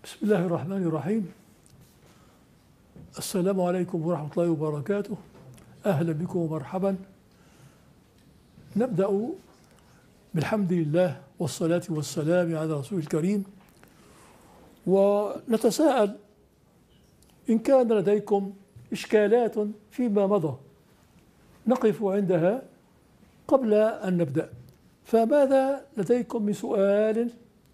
بسم الله الرحمن الرحيم. السلام عليكم ورحمة الله وبركاته. أهلا بكم ومرحبا. نبدأ بالحمد لله والصلاة والسلام على رسول الكريم، ونتساءل إن كان لديكم إشكالات فيما مضى نقف عندها قبل أن نبدأ. فماذا لديكم من سؤال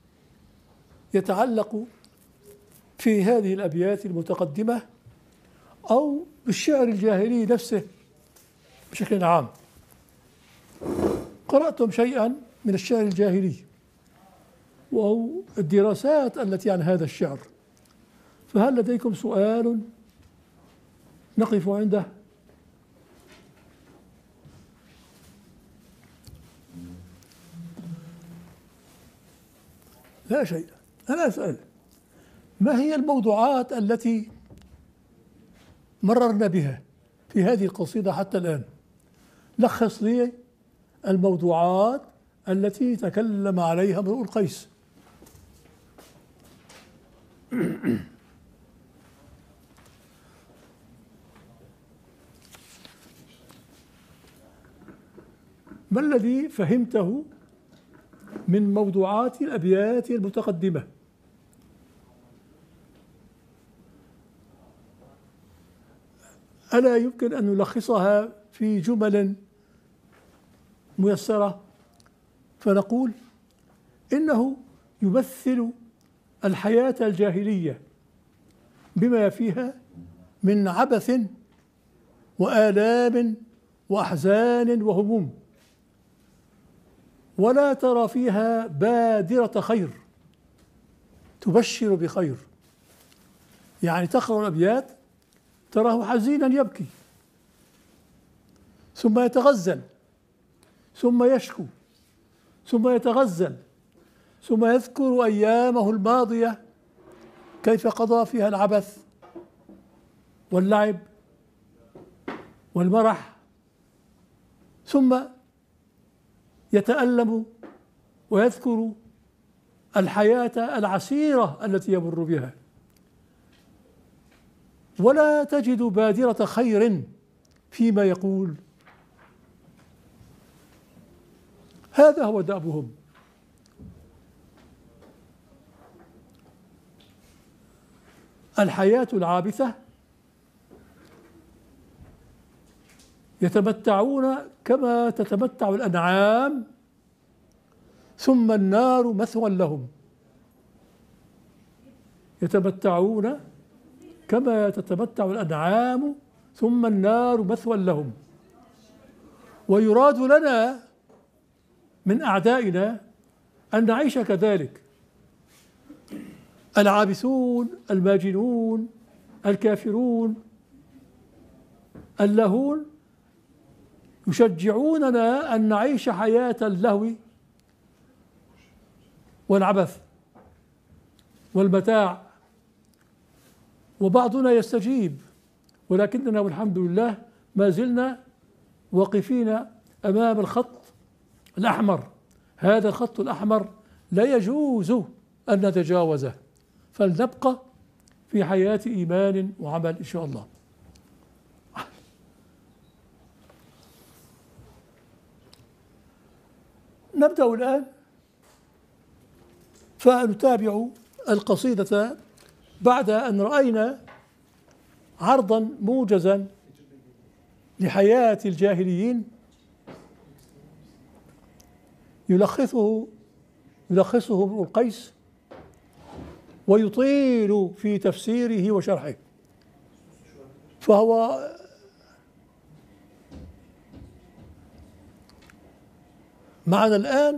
يتعلق في هذه الأبيات المتقدمة أو بالشعر الجاهلي نفسه بشكل عام؟ قرأتم شيئا من الشعر الجاهلي أو الدراسات التي عن هذا الشعر، فهل لديكم سؤال نقف عنده؟ لا شيء. أنا أسأل: ما هي الموضوعات التي مررنا بها في هذه القصيدة حتى الآن؟ لخص لي الموضوعات التي تكلم عليها امرؤ القيس. ما الذي فهمته من موضوعات الأبيات المتقدمة؟ ألا يمكن أن نلخصها في جمل ميسرة فنقول إنه يمثل الحياة الجاهلية بما فيها من عبث وآلام وأحزان وهموم، ولا ترى فيها بادرة خير تبشر بخير. يعني تقرأ الأبيات تراه حزينا يبكي، ثم يتغزل، ثم يشكو، ثم يتغزل، ثم يذكر أيامه الماضية كيف قضى فيها العبث واللعب والمرح، ثم يتألم ويذكر الحياة العسيرة التي يمر بها، ولا تجد بادرة خير فيما يقول. هذا هو دأبهم. الحياة العابثة يتمتعون كما تتمتع الأنعام، ثم النار مثوى لهم. يتمتعون كما تتمتع الأنعام ثم النار مثوى لهم. ويراد لنا من أعدائنا أن نعيش كذلك. العابثون الماجنون الكافرون اللاهون يشجعوننا أن نعيش حياة اللهو والعبث والمتاع، وبعضنا يستجيب، ولكننا والحمد لله ما زلنا واقفين أمام الخط الأحمر. هذا الخط الأحمر لا يجوز أن نتجاوزه، فلنبقى في حياة إيمان وعمل إن شاء الله. نبدأ الآن فنتابع القصيدة بعد أن رأينا عرضا موجزا لحياة الجاهليين يلخصه ابن القيس ويطيل في تفسيره وشرحه. فهو معنا الآن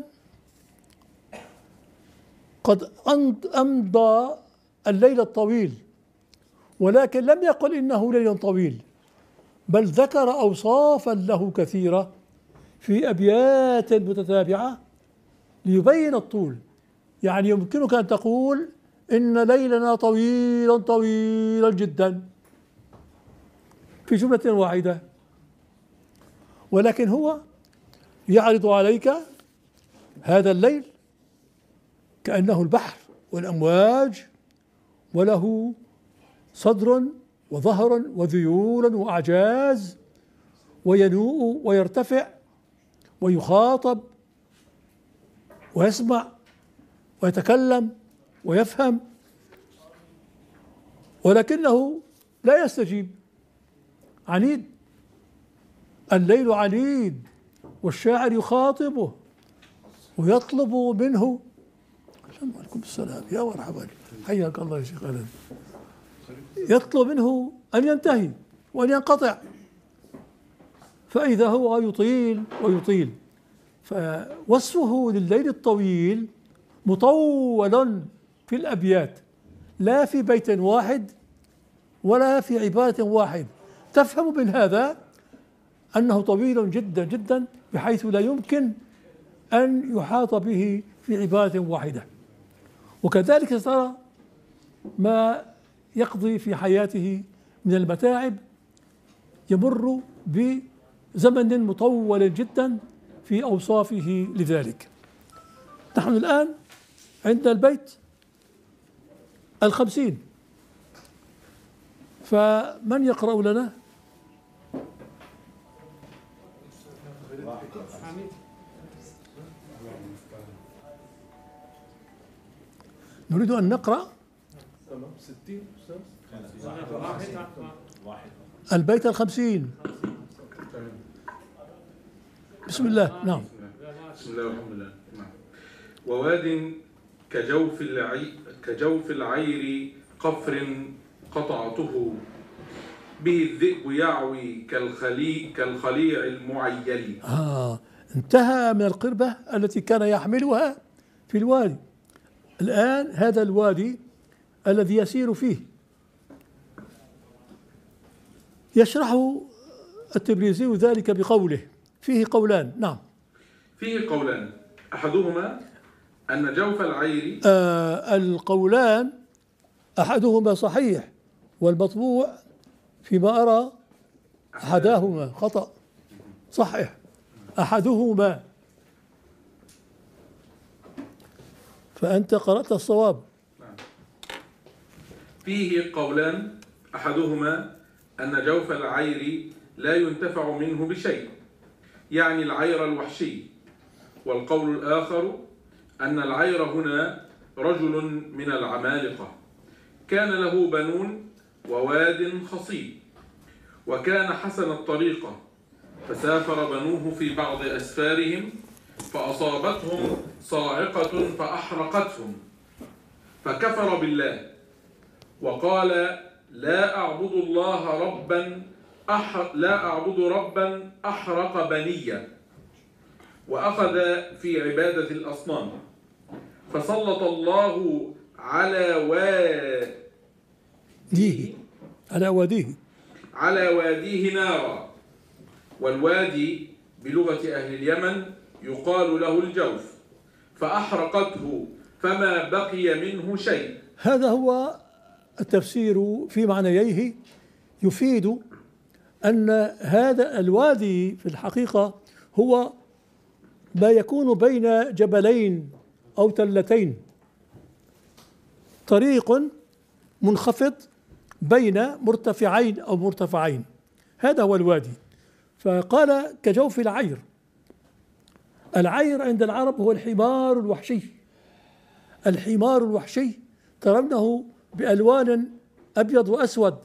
قد أمضى الليل الطويل، ولكن لم يقل إنه ليل طويل، بل ذكر أوصافا له كثيرة في أبيات متتابعة ليبين الطول. يعني يمكنك أن تقول إن ليلنا طويلا طويلا جدا في جملة واحدة، ولكن هو يعرض عليك هذا الليل كأنه البحر والأمواج وله صدر وظهر وذيول وأعجاز، وينوء ويرتفع ويخاطب ويسمع ويتكلم ويفهم، ولكنه لا يستجيب، عنيد، الليل عنيد، والشاعر يخاطبه ويطلب منه. عليكم السلام، يا مرحبا، حياك الله يا شيخ ألم. يطلب منه أن ينتهي وأن ينقطع، فإذا هو يطيل ويطيل. فوصفه لليل الطويل مطول في الأبيات، لا في بيت واحد ولا في عبارة واحد. تفهم من هذا أنه طويل جدا جدا، بحيث لا يمكن أن يحاط به في عبارة واحدة. وكذلك ترى ما يقضي في حياته من المتاعب، يمر بزمن مطول جدا في أوصافه لذلك. نحن الآن عند البيت 50، فمن يقرأ لنا؟ نريد أن نقرأ البيت 50. بسم الله. نعم. بسم الله والحمد لله. نعم. وواد كجوف العير قفر قطعته، به الذئب يعوي كالخليع المعيل. انتهى من القربة التي كان يحملها في الوادي. الآن هذا الوادي الذي يسير فيه يشرح التبريزي ذلك بقوله فيه قولان. نعم، فيه قولان، أحدهما أن جوف العير القولان أحدهما صحيح، والمطبوع فيما أرى أحداهما خطأ. صحيح أحدهما، فأنت قرأت الصواب. فيه قولان، أحدهما أن جوف العير لا ينتفع منه بشيء، يعني العير الوحشي. والقول الآخر أن العير هنا رجل من العمالقة، كان له بنون وواد خصيب، وكان حسن الطريقة، فسافر بنوه في بعض أسفارهم فأصابتهم صاعقة فأحرقتهم، فكفر بالله وقال لا أعبد ربا أحرق بنيا، وأخذ في عبادة الأصنام، فسلط الله على واديه نارا. والوادي بلغة أهل اليمن يقال له الجوف، فأحرقته فما بقي منه شيء. هذا هو التفسير في معنييه، يفيد أن هذا الوادي في الحقيقة هو ما يكون بين جبلين أو تلتين، طريق منخفض بين مرتفعين أو مرتفعين، هذا هو الوادي. فقال كجوف العير. العير عند العرب هو الحمار الوحشي. الحمار الوحشي ترونه بألوان أبيض وأسود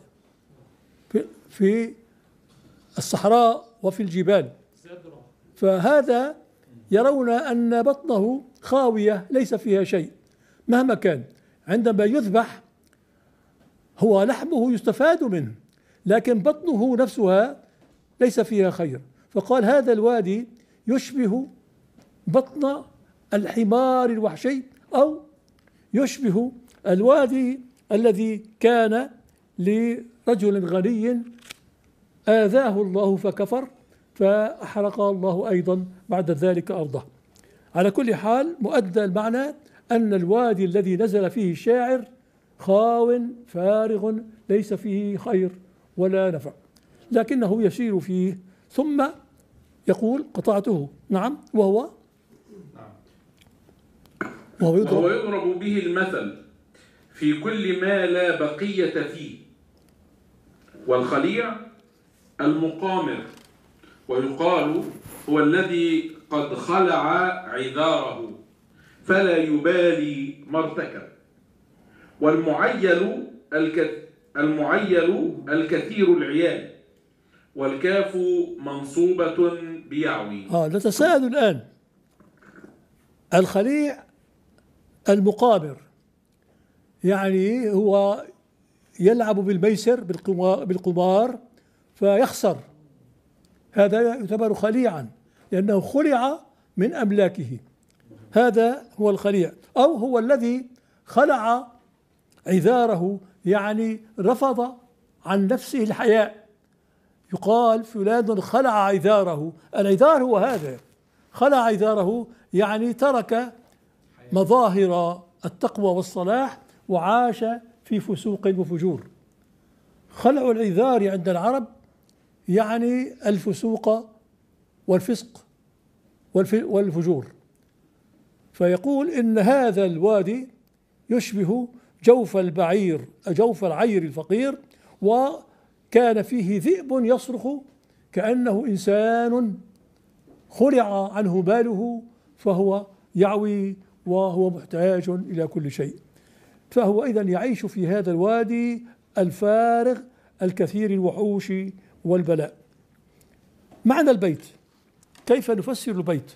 في الصحراء وفي الجبال، فهذا يرون أن بطنه خاوية ليس فيها شيء مهما كان. عندما يذبح هو لحمه يستفاد منه، لكن بطنه نفسها ليس فيها خير. فقال هذا الوادي يشبه بطن الحمار الوحشي، أو يشبه الوادي الذي كان لرجل غني آذاه الله فكفر، فأحرق الله أيضا بعد ذلك أرضه. على كل حال، مؤدى المعنى أن الوادي الذي نزل فيه الشاعر خاو فارغ ليس فيه خير ولا نفع، لكنه يسير فيه. ثم يقول قطعته. نعم. وهو يضرب به المثل في كل ما لا بقية فيه. والخليع المقامر، ويقال هو الذي قد خلع عذاره فلا يبالي ما ارتكب. والمعيل الكثير العيال، والكاف منصوبة بيعوي. نتساءل الآن، الخليع المقامر يعني هو يلعب بالميسر بالقمار فيخسر، هذا يعتبر خليعا لأنه خلع من أملاكه، هذا هو الخليع. أو هو الذي خلع عذاره يعني رفض عن نفسه الحياء، يقال فلان خلع عذاره، العذار هو هذا، خلع عذاره يعني ترك مظاهر التقوى والصلاح وعاش في فسوق وفجور. خلع العذار عند العرب يعني الفسوق والفسق والفجور. فيقول إن هذا الوادي يشبه جوف البعير، جوف العير الفقير، وكان فيه ذئب يصرخ كأنه إنسان خلع عنه ماله فهو يعوي وهو محتاج إلى كل شيء. فهو إذن يعيش في هذا الوادي الفارغ الكثير الوحوش والبلاء. معنى البيت، كيف نفسر البيت؟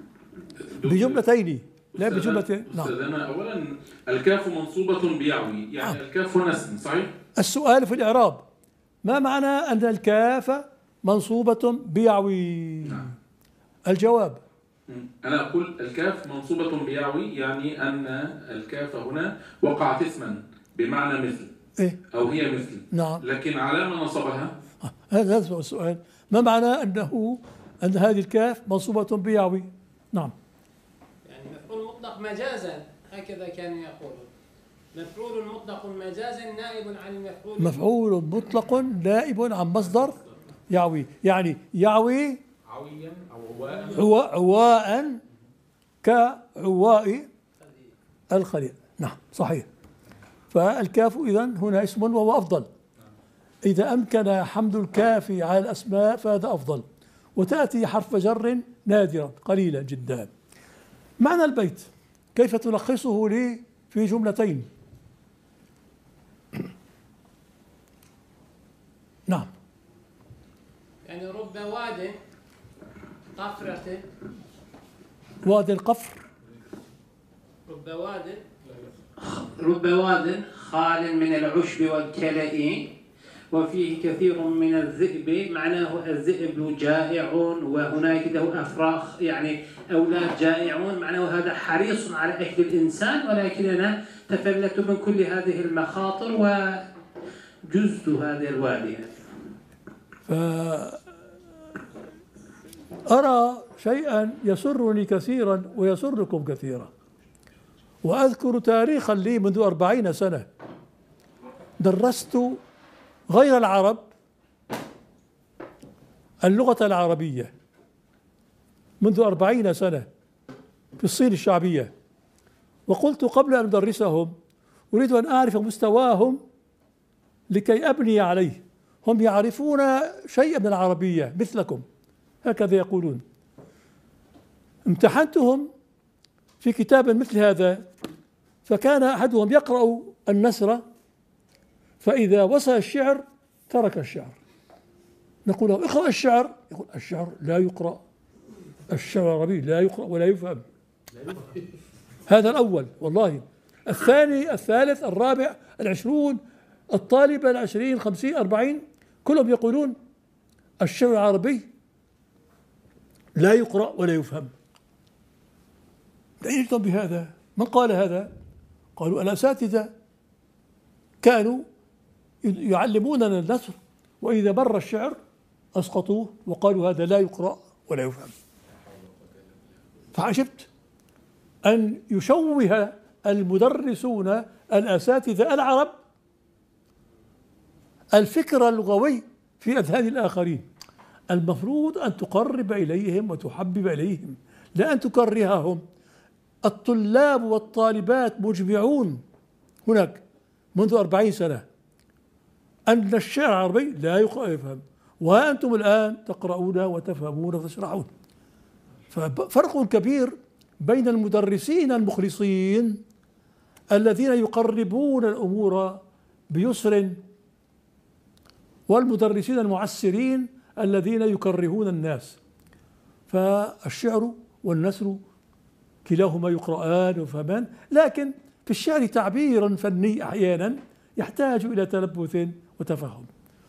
بجملتين لا بجملتين. نعم. أولا الكاف منصوبة بيعوي، يعني الكاف هنا اسم، صحيح؟ السؤال في الإعراب، ما معنى أن الكاف منصوبة بيعوي؟ نعم. الجواب، أنا أقول الكاف منصوبة بيعوي يعني أن الكاف هنا وقعت اسما بمعنى مثل أو هي مثل. نعم. لكن على ما نصبها؟ هذا هو السؤال، ما معنى أن هذه الكاف منصوبة بيعوي؟ نعم. يعني مفعول مطلق مجازا، هكذا كانوا يقولون، مفعول مطلق مجازا نائب عن المفعول. مفعول مطلق نائب عن مصدر يعوي، يعني يعوي عويا أو عواء كعواء الخليع. نعم صحيح. فالكاف إذن هنا اسم وهو أفضل، إذا أمكن حمد الكاف على الأسماء فهذا أفضل، وتأتي حرف جر نادرا قليلا جدا. معنى البيت كيف تلخصه لي في جملتين؟ نعم. يعني رب واد قفرة، واد القفر، رب واد خال من العشب والكلأ وفيه كثير من الذئب، معناه الذئب جائع وهناك له أفراخ يعني أولاد جائعون، معناه هذا حريص على أكل الإنسان، ولكننا تفلت من كل هذه المخاطر وجزت هذه الوادي. أرى شيئا يسرني كثيرا ويسركم كثيرا، وأذكر تاريخا لي منذ 40 سنة درست غير العرب اللغة العربية منذ 40 سنة في الصين الشعبية، وقلت قبل أن أدرسهم أريد أن أعرف مستواهم لكي أبني عليه، هم يعرفون شيئا من العربية مثلكم هكذا يقولون. امتحنتهم في كتاب مثل هذا، فكان أحدهم يقرأ النثر فإذا وصل الشعر ترك الشعر، نقول له اقرأ الشعر، يقول الشعر لا يقرأ، الشعر العربي لا يقرأ ولا يفهم. هذا الأول والله. الثاني الثالث الرابع 20 الطالب 20 50 40 كلهم يقولون الشعر العربي لا يقرأ ولا يفهم. دليلتم بهذا؟ من قال هذا؟ قالوا الأساتذة كانوا يعلموننا النثر وإذا مر الشعر أسقطوه وقالوا هذا لا يقرأ ولا يفهم. فعجبت أن يشوه المدرسون الأساتذة العرب الفكر اللغوي في أذهان الآخرين. المفروض أن تقرب إليهم وتحبب إليهم لا أن تكرههم. الطلاب والطالبات مجمعون هناك منذ 40 سنة أن الشعر العربي لا يفهم، وأنتم الآن تقرؤون وتفهمون وتشرحون. ففرق كبير بين المدرسين المخلصين الذين يقربون الأمور بيسر، والمدرسين المعسرين الذين يكرهون الناس. فالشعر والنثر كلاهما يقرآن ويفهمان، لكن في الشعر تعبير فني أحيانا يحتاج إلى تلبث وتفهم.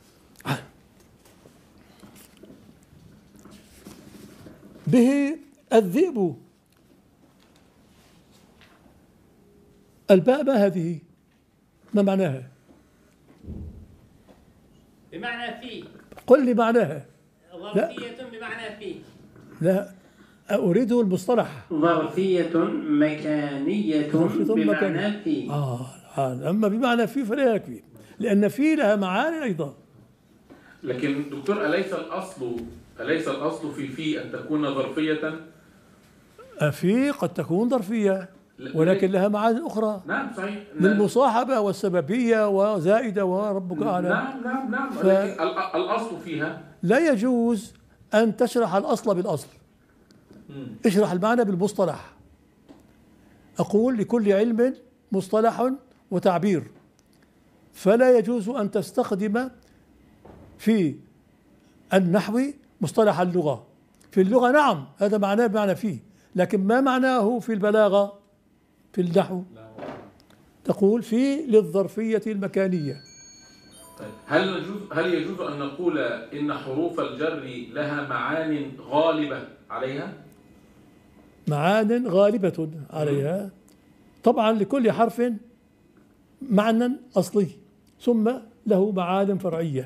به الذئب، الباء ما هذه؟ ما معناها؟ بمعنى في. قل لي معناها. ظرفية بمعنى في. لا أريد المصطلح. ظرفية مكانية بمعنى في. أما بمعنى في فلا يكفي، لأن في لها معاني أيضا. لكن دكتور، أليس الأصل في أن تكون ظرفية؟ في قد تكون ظرفية ولكن لها معاني أخرى. نعم صحيح، للمصاحبة والسببية وزائدة وربك أعلم. نعم لكن الأصل فيها لا يجوز أن تشرح الأصل بالأصل. اشرح المعنى بالمصطلح. أقول لكل علم مصطلح وتعبير، فلا يجوز أن تستخدم في النحو مصطلح اللغة. في اللغة نعم هذا معناه بمعنى فيه، لكن ما معناه في البلاغة في النحو؟ تقول في للظرفية المكانية. هل يجوز أن نقول إن حروف الجر لها معان غالبة عليها؟ معان غالبة عليها طبعا، لكل حرف معنى أصلي ثم له معان فرعية.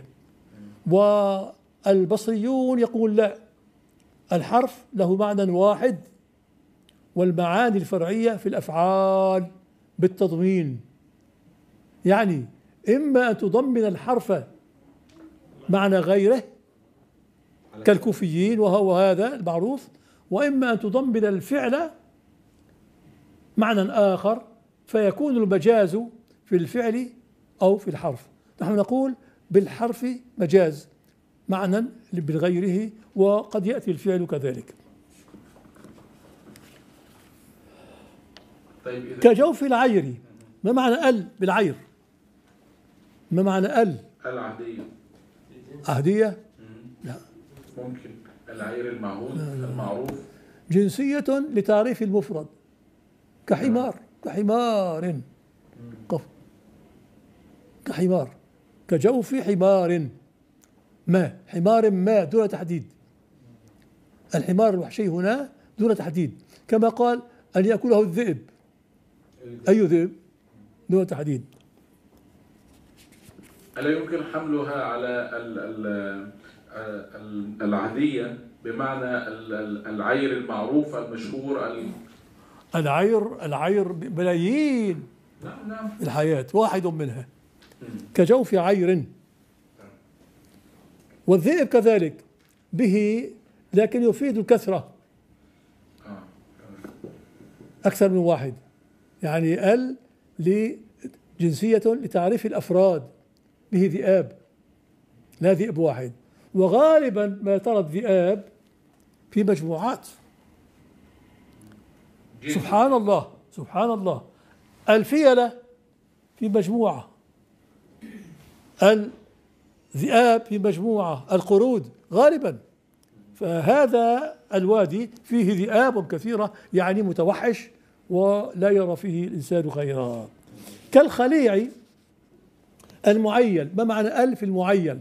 والبصريون يقول لا، الحرف له معنى واحد، والمعاني الفرعية في الأفعال بالتضمين. يعني إما أن تضمن الحرف معنى غيره كالكوفيين وهو هذا المعروف، وإما أن تضمن الفعل معنى آخر فيكون المجاز في الفعل أو في الحرف. نحن نقول بالحرف مجاز معنى بغيره، وقد يأتي الفعل كذلك. طيب كجوف العير. ما معنى ال بالعير؟ ما معنى ال؟ العهدية. عهدية؟ لا ممكن العير المعهود المعروف. جنسية لتعريف المفرد كحمار، كحمار قف، كحمار، كجوف حمار ما، حمار ما دون تحديد. الحمار الوحشي هنا دون تحديد، كما قال أن يأكله الذئب. أي ذئب؟ دون تحديد. ألا يمكن حملها على العهدية بمعنى العير المعروف المشهور؟ العير بلايين نعم الحياة، واحد منها كجوف عير. والذئب كذلك به، لكن يفيد الكثرة أكثر من واحد. يعني ال لجنسية لتعريف الأفراد، به ذئاب لا ذئب واحد. وغالبا ما ترى الذئاب في مجموعات. سبحان الله سبحان الله، الفيلة في مجموعة، الذئاب في مجموعة، القرود غالبا. فهذا الوادي فيه ذئاب كثيرة، يعني متوحش ولا يرى فيه الإنسان خيرا. كالخليع المعين. ما معنى ال في المعين؟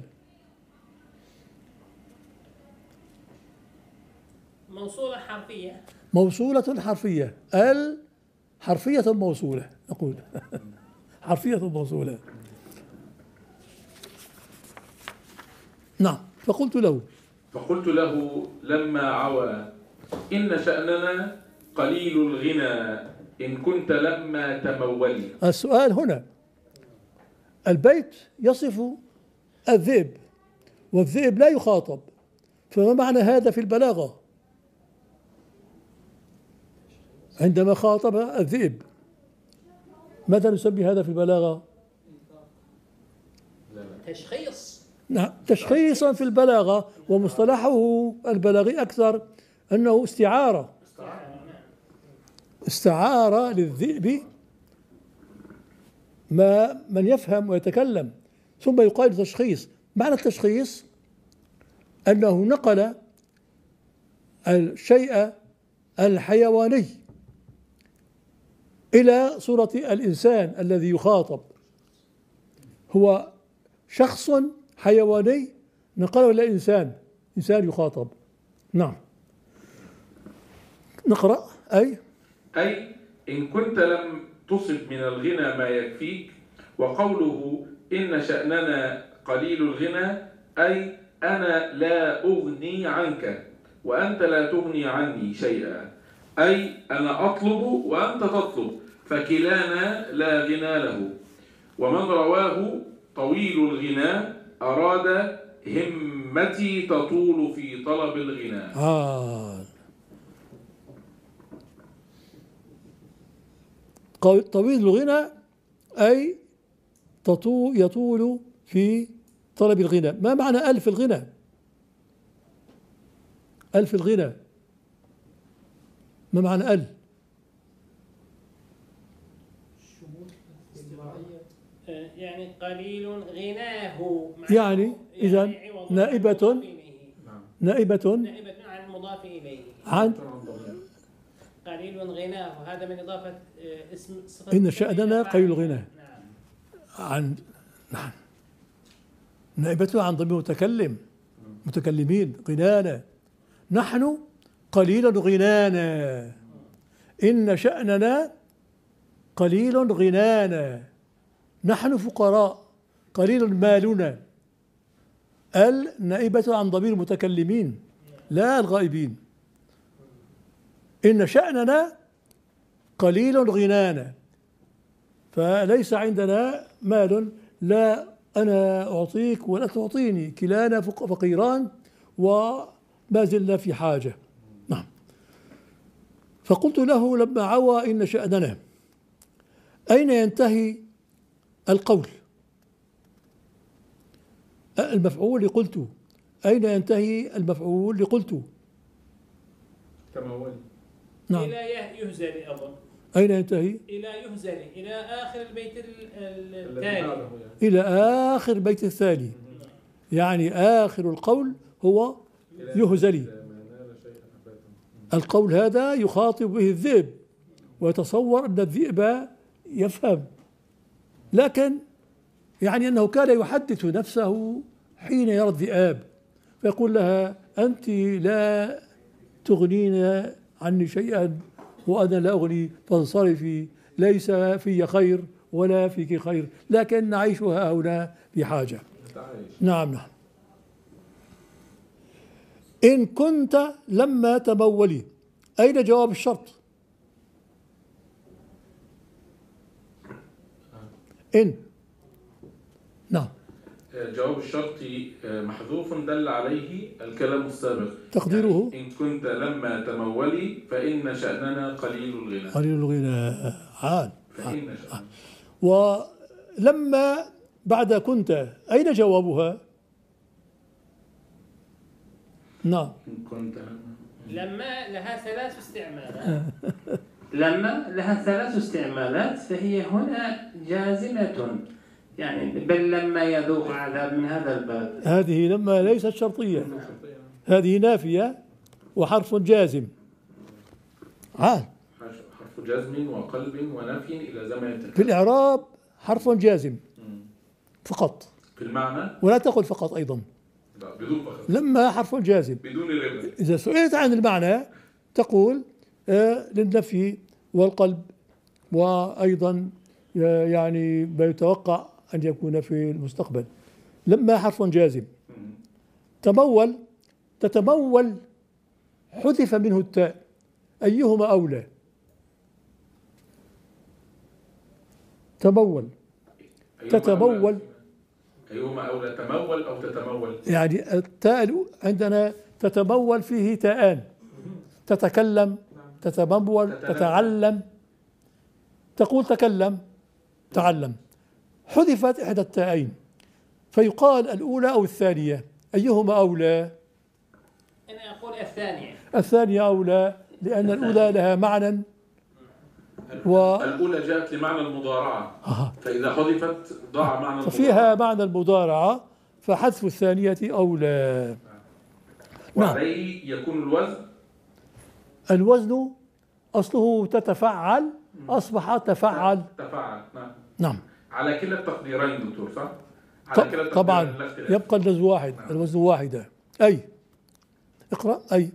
موصولة حرفية. موصولة حرفية. ال حرفية موصولة نقول حرفية موصولة. نعم. فقلت له لما عوى إن شأننا قليل الغنى إن كنت لما تمولي. السؤال هنا، البيت يصف الذئب والذئب لا يخاطب، فما معنى هذا في البلاغة؟ عندما خاطب الذئب ماذا نسمي هذا في البلاغة؟ تشخيص. نعم، تشخيصا في البلاغة، ومصطلحه البلاغي أكثر أنه استعارة للذئب من يفهم ويتكلم، ثم يقال تشخيص. معنى التشخيص أنه نقل الشيء الحيواني إلى صورة الإنسان الذي يخاطب، هو شخص حيواني نقله إلى إنسان يخاطب. نعم، نقرأ. أي إن كنت لم تصب من الغنى ما يكفيك، وقوله إن شأننا قليل الغنى أي أنا لا أغني عنك وأنت لا تغني عني شيئا، أي أنا أطلب وأنت تطلب فكلانا لا غنى له. ومن رواه طويل الغنى أراد همتي تطول في طلب الغنى. طويل الغنى أي يطول في طلب الغنى. ما معنى ألف الغنى؟ ألف الغنى ما معنى ألف؟ يعني قليل غناه، يعني إذا نائبة عن المضاف إليه، عن قليل غناه، هذا من إضافة اسم صفة إن شأننا قليل الغنى. نعم، نائبة عن ضمير متكلمين غنانا، نحن قليل غنانا، إن شأننا قليل غنانا، نحن فقراء قليل مالنا. النائبة عن ضمير المتكلمين لا الغائبين. إن شأننا قليل غنانا، فليس عندنا مال، لا أنا أعطيك ولا تعطيني، كلانا فقيران وما زلنا في حاجة. نعم. فقلت له لما عوى إن شأننا، أين ينتهي القول؟ المفعول لقلت، أين ينتهي المفعول لقلت؟ تمول. نعم. إلى يهزل أظن. أين ينتهي؟ إلى يهزل، إلى آخر البيت التالي. إلى آخر بيت الثاني، يعني آخر القول هو يهزلي. القول هذا يخاطب به الذئب، ويتصور أن الذئب يفهم، لكن يعني أنه كان يحدث نفسه حين يرى الذئاب، فيقول لها أنت لا تغنين عني شيئا وأنا لا أغني، فانصرفي، ليس في خير ولا فيك خير، لكن نعيشها هنا بحاجة. نعم. إن كنت لما تمولي، أين جواب الشرط؟ إن. نعم. جواب الشرط محذوف دل عليه الكلام السابق، تقديره يعني إن كنت لما تمولي فإن شأننا قليل الغنى. قليل الغنى عاد. فإن شأننا. ولما بعد كنت أين جوابها؟ نعم. إن كنت لما لها ثلاث استعمالات. لما لها ثلاث استعمالات، فهي هنا جازمة، يعني بل لما يذوق عذاب من هذا الباب. هذه لما ليست شرطية، هذه نافية وحرف جازم. حرف جزم وقلب ونفي إلى زمن في الإعراب حرف جازم فقط، في المعنى ولا تقل فقط أيضا، بدون فقط. لما حرف جازم بدون ربا. إذا سئلت عن المعنى تقول للنفي والقلب، وأيضا يعني ما يتوقع أن يكون في المستقبل. لما حرف جازم. تمول، تتمول حذف منه التاء، أيهما أولى؟ تمول، تتمول، أيهما أولى، تمول أو تتمول؟ يعني التاء عندنا تتمول فيه تاءان، تتكلم، تتمول، تتعلم. تقول تكلم، تعلم، حذفت إحدى التاءين، فيقال الأولى أو الثانية، أيهما أولى؟ أنا أقول الثانية. الثانية أولى، لأن الأولى لها معنى الأولى جاءت لمعنى المضارعة، فإذا حذفت ضاع معنى المضارعة، ففيها معنى المضارعة، فحذف الثانية أولى. وعليه يكون الوزن. الوزن أصله تتفعل، أصبح تفعل. تفعل، نعم. نعم. على كلا التقديرين دكتور، صح؟ على كلا التقديرين طبعا يبقى الوزن واحد. نعم. الوزن واحدة. أي اقرأ أي.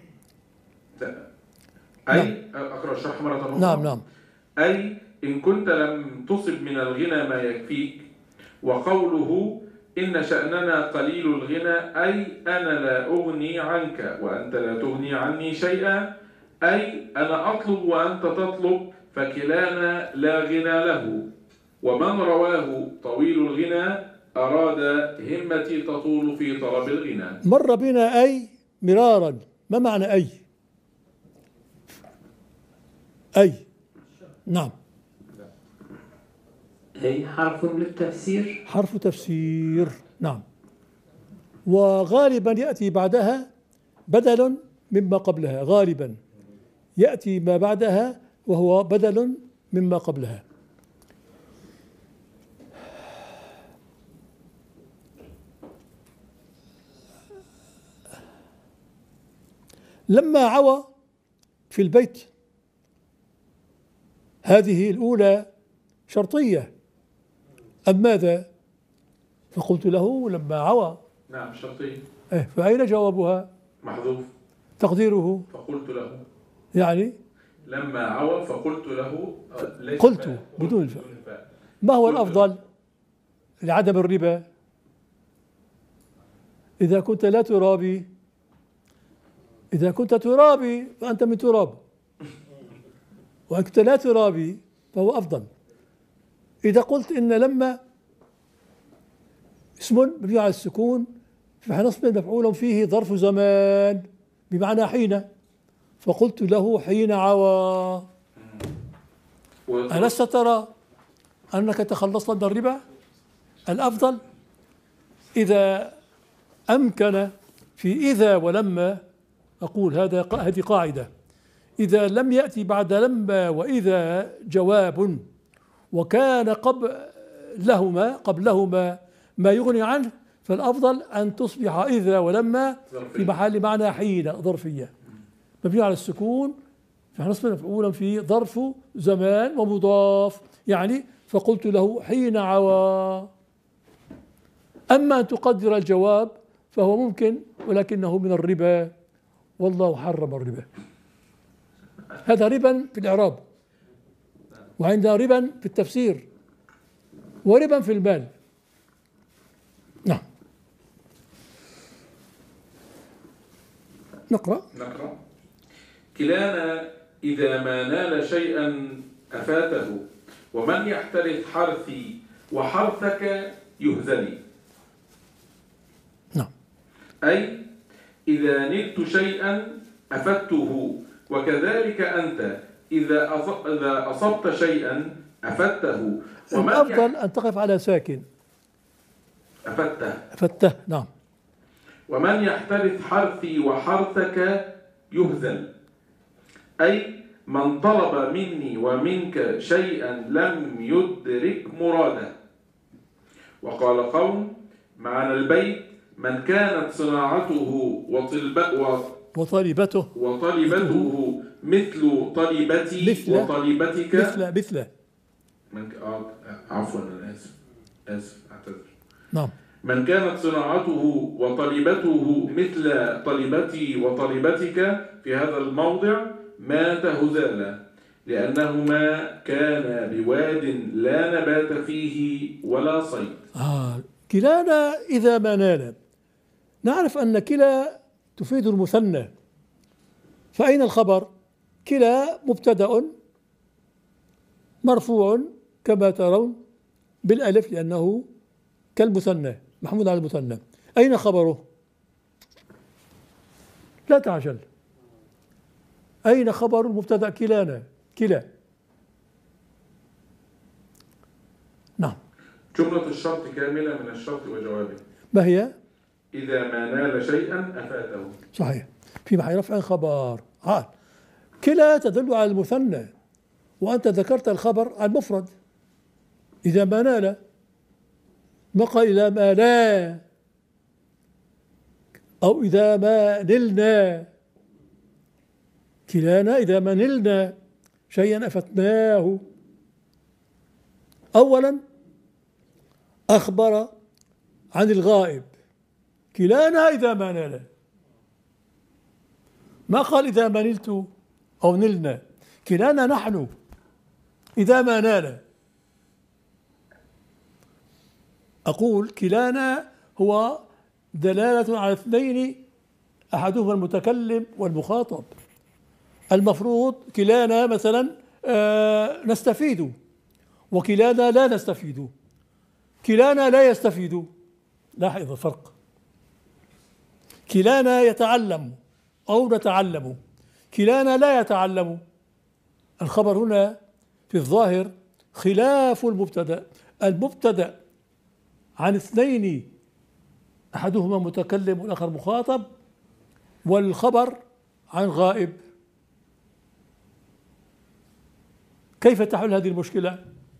أي أقرأ الشرح مرة أخرى. نعم نعم. أي إن كنت لم تصب من الغنى ما يكفيك، وقوله إن شأننا قليل الغنى أي أنا لا أغني عنك وأنت لا تغني عني شيئا، أي أنا أطلب وأنت تطلب فكلانا لا غنى له، ومن رواه طويل الغنى أراد همتي تطول في طلب الغنى. مر بنا أي مرارا، ما معنى أي؟ أي نعم. أي حرف للتفسير. حرف تفسير، نعم. وغالبا يأتي بعدها بدل مما قبلها، غالبا يأتي ما بعدها وهو بدل مما قبلها. لما عوى في البيت، هذه الأولى شرطية أم ماذا؟ فقلت له لما عوى. نعم شرطية. فأين جوابها؟ محذوف. تقديره فقلت له، يعني لما عوى فقلت له. قلت بدون الفاء. ما هو الأفضل لعدم الربا؟ إذا كنت لا ترابي، إذا كنت ترابي فأنت من تراب، وإن كنت لا ترابي فهو أفضل. إذا قلت إن لما اسم مبني على السكون فنصب مفعول فيه ظرف زمان بمعنى حين، فقلت له حين عوى. ألست ترى أنك تخلصت من الربا؟ الأفضل إذا أمكن في إذا ولما، أقول هذه قاعدة، إذا لم يأتي بعد لما وإذا جواب وكان قبلهما ما يغني عنه، فالأفضل أن تصبح إذا ولما في محل معنى حين ظرفية مبني على السكون، فنصب مفعولا في ظرف زمان ومضاف، يعني فقلت له حين عوى. أما أن تقدر الجواب فهو ممكن، ولكنه من الربا، والله حرم الربا. هذا ربا في الإعراب، وعندنا ربا في التفسير، وربا في المال. نعم. نقرأ. كلانا إذا ما نال شيئا أفاته، ومن يحترث حرثي وحرثك يهزلي. نعم. أي إذا نلت شيئا أفدته، وكذلك أنت إذا أصبت شيئا أفدته. الأفضل أن تقف على ساكن. أفدته، نعم. ومن يحترث حرثي وحرثك يهزل، أي من طلب مني ومنك شيئا لم يدرك مراده. وقال قوم معنى البيت من كانت صناعته وطلبته مثل طلبتي وطلبتك. مثل عفوا أنا آسف أعتذر. نعم. من كانت صناعته وطلبته مثل طلبتي وطلبتك في هذا الموضع مات هزالا، لأنهما كانا بواد لا نبات فيه ولا صيد. كلانا إذا ما نال. نعرف أن كلا تفيد المثنى، فأين الخبر؟ كلا مبتدأ مرفوع كما ترون بالألف لأنه كالمثنى محمود على المثنى. أين خبره؟ لا تعجل. أين خبر المبتدأ كلانا؟ كلا. نعم. جملة الشرط كاملة من الشرط وجوابه. ما هي؟ إذا ما نال شيئا أفاته. صحيح، في محل رفع خبر. كلا تدل على المثنى، وأنت ذكرت الخبر على المفرد. إذا ما نال، بقى إذا ما لا، أو إذا ما نلنا. كلانا إذا ما نلنا شيئا أفتناه. أولا أخبر عن الغائب، كلانا إذا ما نال، ما قال إذا ما نلت أو نلنا، كلانا نحن إذا ما نال. أقول كلانا هو دلالة على اثنين، أحدهما المتكلم والمخاطب. المفروض كلانا مثلا نستفيد، وكلانا لا نستفيد، كلانا لا يستفيد. لاحظ الفرق. كلانا يتعلم أو نتعلم، كلانا لا يتعلم. الخبر هنا في الظاهر خلاف المبتدأ. المبتدأ عن اثنين، أحدهما متكلم والآخر مخاطب، والخبر عن غائب. كيف تحل هذه المشكلة؟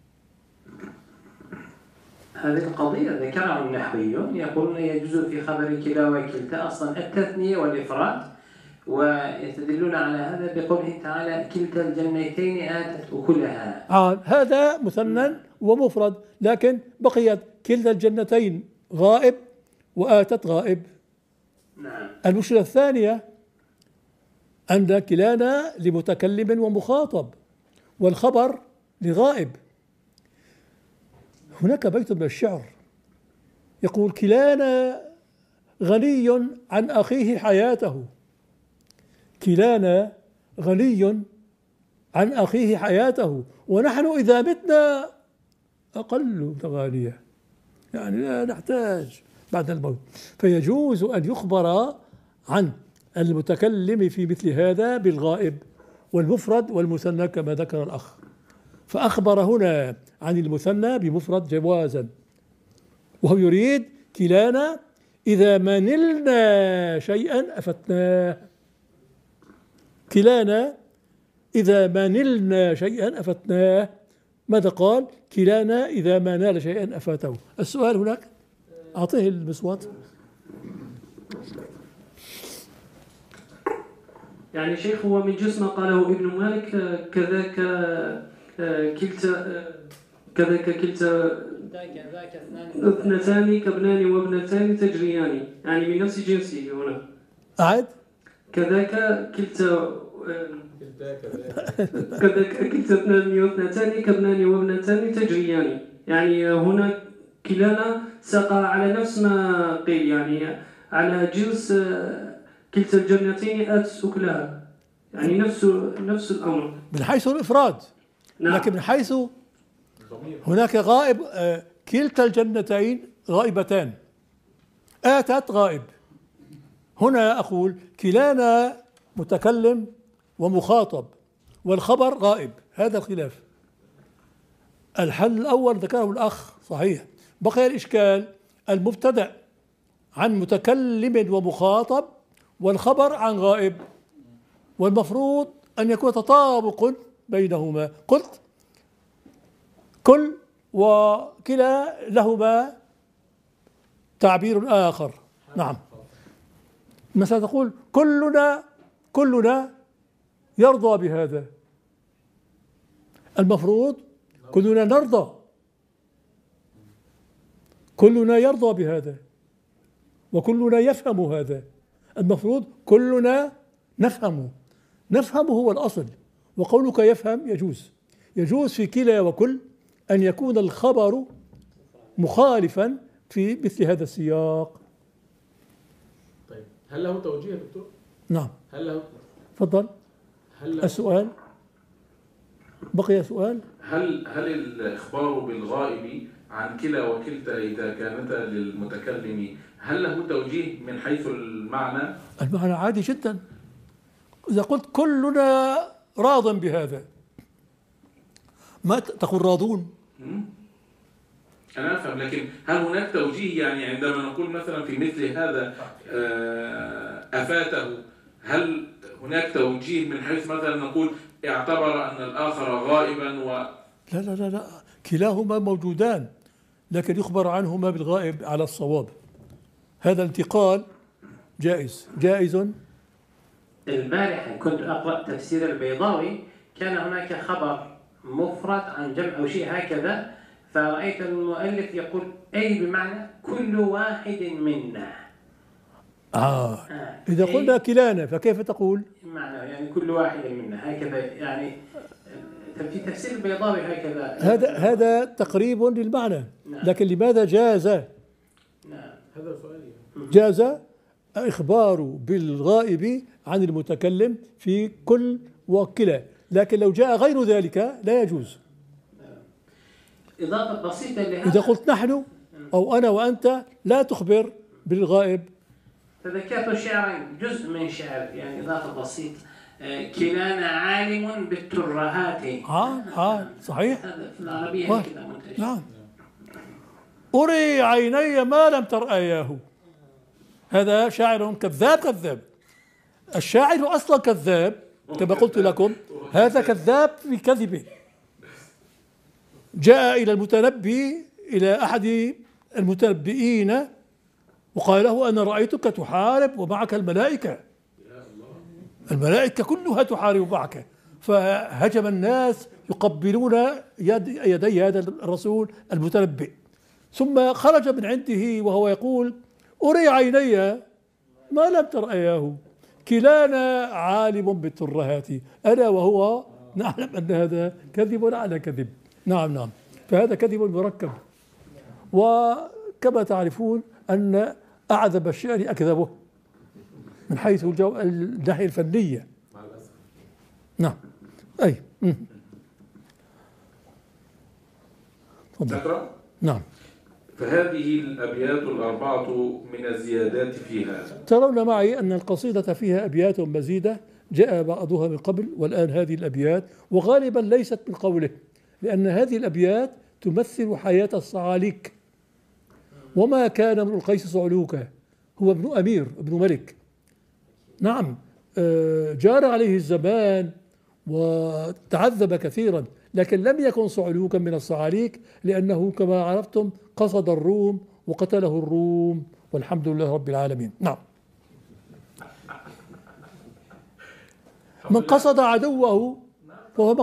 هذه القضية ذكرها النحويون، يقولون يجوز في خبر كلا وكلتا أصلا التثنية والإفراد، ويستدلون على هذا بقوله تعالى كلتا الجنتين آتت أكلها. هذا مثنى ومفرد، لكن بقيت كلتا الجنتين غائب وآتت غائب. نعم. المشكلة الثانية أن كلانا لمتكلم ومخاطب، والخبر لغائب. هناك بيت من الشعر يقول كلانا غني عن أخيه حياته، كلانا غني عن أخيه حياته، ونحن إذا متنا أقل تغانية، يعني لا نحتاج بعد الموت. فيجوز أن يخبر عن المتكلم في مثل هذا بالغائب والمفرد والمثنى كما ذكر الأخ. فأخبر هنا عن المثنى بمفرد جوازا، وهو يريد كلانا إذا ما نلنا شيئا أفتناه، كلانا إذا ما نلنا شيئا أفتناه. ماذا قال؟ كلانا إذا ما نال شيئا أفاته. السؤال هناك، أعطيه المصوات. يعني شيخ هو من جنس ما قاله ابن مالك كذاك كلتا اثنتان كابنان وابنتان تجريان، يعني من نفس جنسه هنا. أعد. كذاك كلتا اثنان واثنتان كابنان وابنتان تجريان، يعني هنا كلانا سقى على نفس ما قيل، يعني على جنس كلتا الجنتين آتت أكلها، يعني نفس الأمر من حيث الإفراد. نعم. لكن من حيث هناك غائب، كلتا الجنتين غائبتان، آتت غائب. هنا أقول كلانا متكلم ومخاطب والخبر غائب، هذا الخلاف. الحل الأول ذكره الأخ صحيح، بقي الإشكال المبتدأ عن متكلم ومخاطب والخبر عن غائب، والمفروض أن يكون تطابق بينهما. قلت كل وكلا لهما تعبير آخر. نعم، مثلا تقول كلنا يرضى بهذا، المفروض كلنا نرضى، كلنا يرضى بهذا، وكلنا يفهم هذا. المفروض كلنا نفهم هو الأصل، وقولك يفهم يجوز في كلا وكل أن يكون الخبر مخالفا في مثل هذا السياق. طيب، هل له توجيه يا دكتور؟ نعم. هل له؟ تفضل. السؤال بقي سؤال. هل الإخبار بالغائب عن كلا وكلتا إذا كانتا للمتكلم هل له توجيه من حيث المعنى؟ المعنى عادي جدا. إذا قلت كلنا راض بهذا، ما تقول راضون؟ أنا أفهم، لكن هل هناك توجيه؟ يعني عندما نقول مثلا في مثل هذا أفاته، هل هناك توجيه من حيث مثلا نقول اعتبر أن الآخر غائبا لا لا لا لا، كلاهما موجودان، لكن يخبر عنهما بالغائب على الصواب. هذا الانتقال جائز. البارحة كنت أقرأ تفسير البيضاوي، كان هناك خبر مفرد عن جمع أو شيء هكذا، فرأيت المؤلف يقول أي بمعنى كل واحد منا. إذا قلنا كلانا فكيف تقول؟ معنى يعني كل واحد منا هكذا، يعني في تفسير البيضاوي هكذا. هذا تقريب للمعنى. نعم. لكن لماذا جاز؟ نعم. هذا سؤالي. جاز إخبار بالغائب عن المتكلم في كل وكلا، لكن لو جاء غير ذلك لا يجوز. إضافة بسيطة لهذا، إذا قلت نحن أو أنا وأنت لا تخبر بالغائب. تذكرت شعرا، جزء من شعر يعني إضافة بسيطة، كلانا عالم بالترهات. صحيح. هذا في العربية كذا منتشر. نعم. أري عيني ما لم ترأياه. هذا شاعر كذاب. الشاعر أصلا كذاب كما قلت لكم، هذا كذاب في كذبه. جاء إلى المتنبي، إلى أحد المتنبئين، وقال له أنا رأيتك تحارب ومعك الملائكة. الملائكة كلها تحارب معك. فهجم الناس يقبلون يدي هذا الرسول المتنبئ، ثم خرج من عنده وهو يقول أري عيني ما لم ترأياه، كلانا عالم بالترهات. أنا وهو نعلم أن هذا كذب على كذب. نعم. فهذا كذب مركب. وكما تعرفون أن أعذب الشعر أكذبه من حيث الناحية الفنية. نعم. أي تقرأ؟ نعم. فهذه الأبيات الأربعة من الزيادات فيها. ترون معي أن القصيدة فيها أبيات مزيدة جاء بعضها من قبل، والآن هذه الأبيات، وغالبا ليست من قوله، لأن هذه الأبيات تمثل حياة الصعاليك. وما كان امرؤ القيس صعلوكا، هو ابن أمير ابن ملك. نعم. جار عليه الزمان وتعذب كثيرا، لكن لم يكن صعلوكا من الصعاليك، لأنه كما عرفتم قصد الروم وقتله الروم، والحمد لله رب العالمين. نعم. من قصد عدوه فهو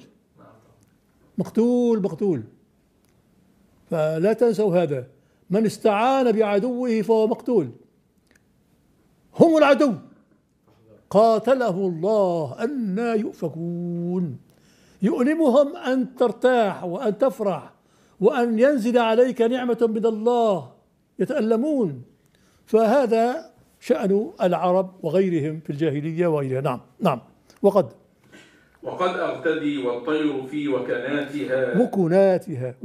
مقتول. فلا تنسوا هذا، من استعان بعدوه فهو مقتول. هم العدو قاتله الله أنى يؤفكون. يؤلمهم أن ترتاح وأن تفرح وأن ينزل عليك نعمة من الله، يتألمون. فهذا شأن العرب وغيرهم في الجاهلية وغيرها. نعم. وقد أغتدي والطير في وكناتها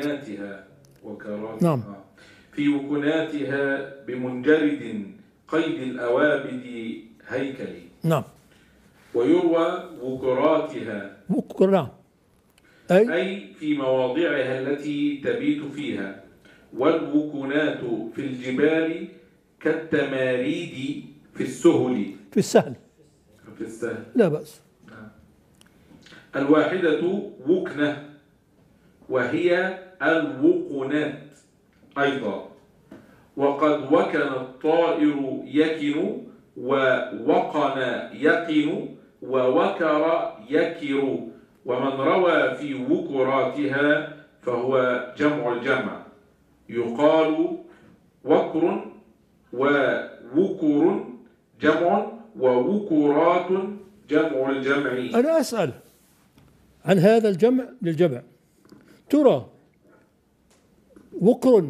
نعم. في وكناتها بمنجرد قيد الأوابد هيكلي. نعم. ويروى وكراتها، نعم، أي في مواضعها التي تبيت فيها. والوكنات في الجبال كالتماريد في السهل لا بأس. الواحدة وكنة، وهي الوقنات أيضا. وقد وكن الطائر يكن، ووقن يقن، ووكر يكر. ومن روى في وكراتها فهو جمع الجمع، يقال وكر ووكر جمع، ووكرات جمع الجمع. أنا أسأل عن هذا الجمع للجمع، ترى وكر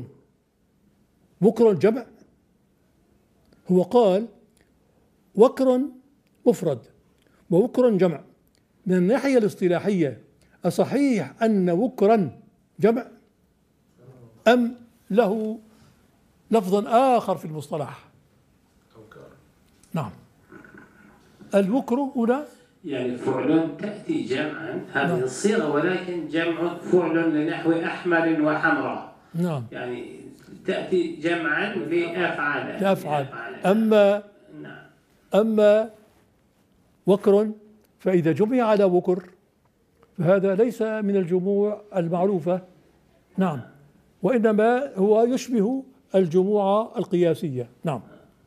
جمع؟ هو قال وكر مفرد ووكر جمع. من الناحية الاصطلاحية أصحيح أن وكرا جمع أم له لفظ آخر في المصطلح؟ نعم. الوكر هنا يعني فعل تأتي جمعا هذه الصيغة، ولكن جمع فعل لنحو أحمر وحمراء، نعم. يعني تأتي جمعا لأفعال. لأفعال. نعم. أما وكر فإذا جمع على وكر فهذا ليس من الجموع المعروفة. نعم. وإنما هو يشبه الجموع القياسية. نعم.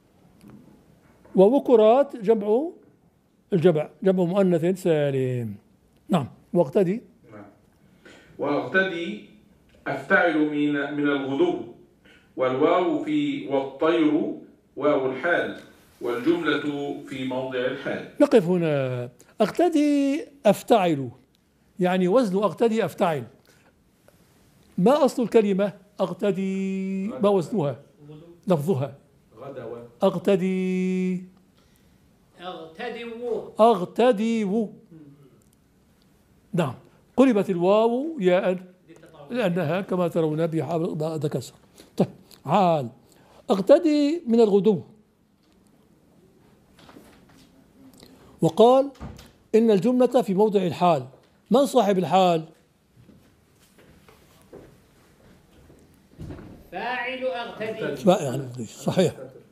ووكرات جمع مؤنث سالم. نعم. واقتدي. نعم. واقتدي أفتعل من الغدو، والواو في والطير واو الحال، والجملة في موضع الحال. نقف هنا. أقتدي أفتعل، يعني وزن أقتدي أفتعل. ما أصل الكلمة أقتدي؟ ما وزنها لفظها؟ أقتدي أغتدي. نعم. قلبت الواو ياء لأنها كما ترون بعد كسر. طيب عال. أقتدي من الغدو. وقال إن الجملة في موضع الحال. من صاحب الحال؟ فاعل أغتدي. فاعل. صحيح.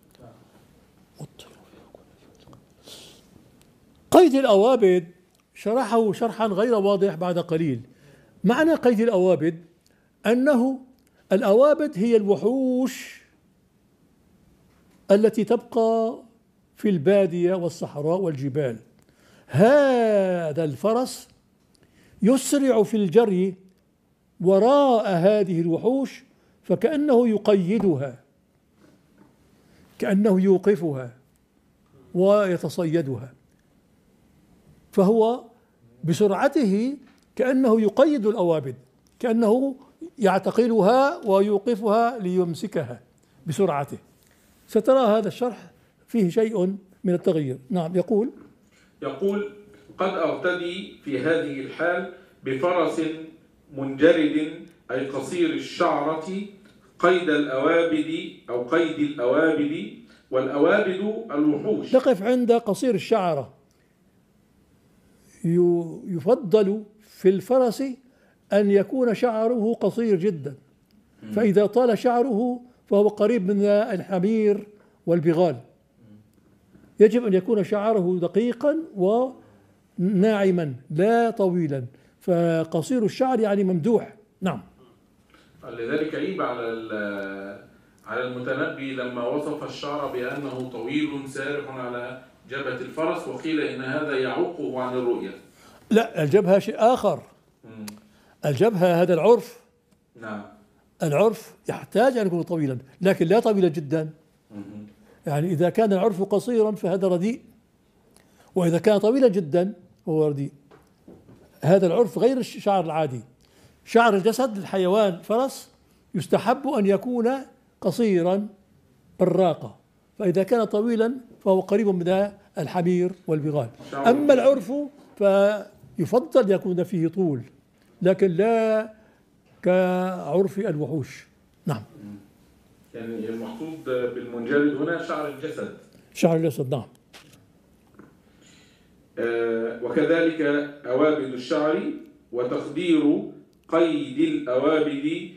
قيد الأوابد شرحه شرحا غير واضح بعد قليل. معنى قيد الأوابد أنه الأوابد هي الوحوش التي تبقى في البادية والصحراء والجبال. هذا الفرس يسرع في الجري وراء هذه الوحوش فكأنه يقيدها، كأنه يوقفها ويتصيدها، فهو بسرعته كأنه يقيد الأوابد، كأنه يعتقلها ويوقفها ليمسكها بسرعته. سترى هذا الشرح فيه شيء من التغيير. نعم. يقول قد أغتدي في هذه الحال بفرس منجرد أي قصير الشعرة قيد الأوابد أو قيد الأوابد، والأوابد الوحوش. نقف عند قصير الشعرة. يفضل في الفرس أن يكون شعره قصير جدا، فإذا طال شعره فهو قريب من الحمير والبغال. يجب أن يكون شعره دقيقا وناعما لا طويلا، فقصير الشعر يعني ممدوح. نعم. لذلك عيب على المتنبي لما وصف الشعر بأنه طويل سارح على جبهة الفرس، وقيل إن هذا يعوقه عن الرؤية. لا، الجبهة شيء آخر. الجبهة هذا العرف. نعم. العرف يحتاج أن يكون طويلا، لكن لا طويلا جدا. يعني إذا كان العرف قصيرا فهذا رديء، وإذا كان طويلا جدا فهو رديء. هذا العرف غير الشعر العادي. شعر الجسد للحيوان فرس يستحب أن يكون قصيرا براقة، فإذا كان طويلا فهو قريب من الحمير والبغال. أما العرف فيفضل يكون فيه طول، لكن لا كعرف الوحوش. نعم. يعني المقصود بالمنجرد هنا شعر الجسد. شعر الجسد. نعم. وكذلك أوابد الشعر، وتقدير قيد الأوابد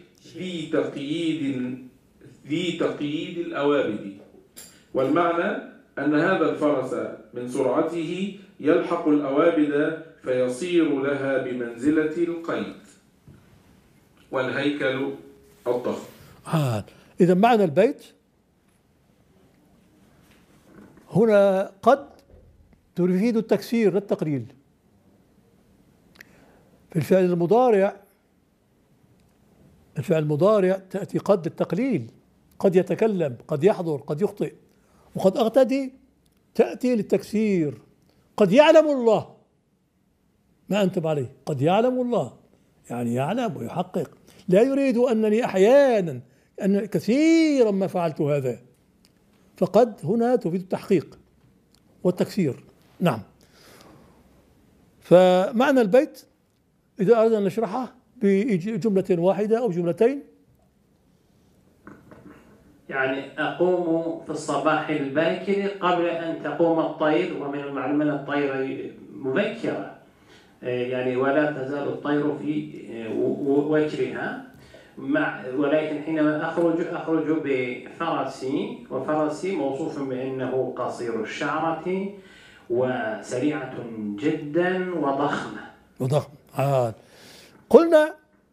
ذي تقييد الأوابد. والمعنى أن هذا الفرس من سرعته يلحق الأوابد فيصير لها بمنزلة القيد، والهيكل الضخم. إذا معنى البيت هنا قد تفيد التكسير لا التقليل. في الفعل المضارع تأتي قد للتقليل، قد يتكلم، قد يحضر، قد يخطئ. وقد أغتدي تأتي للتكسير. قد يعلم الله ما أنتم عليه، قد يعلم الله يعني يعلم ويحقق، لا يريد أنني أحيانا أن كثيرا ما فعلت هذا، فقد هنا تفيد التحقيق والتكسير. نعم. فمعنى البيت إذا أردنا أن نشرحه بجملة واحدة أو جملتين، يعني أقوم في الصباح الباكر قبل أن تقوم الطير، ومن المعلوم أن الطير مبكرة، يعني ولا تزال الطير في وكرها. ولكن حينما أخرج بفرسي، وفرسي موصوف بأنه قصير الشعرة وسريعة جدا وضخمة. وضخم. قلنا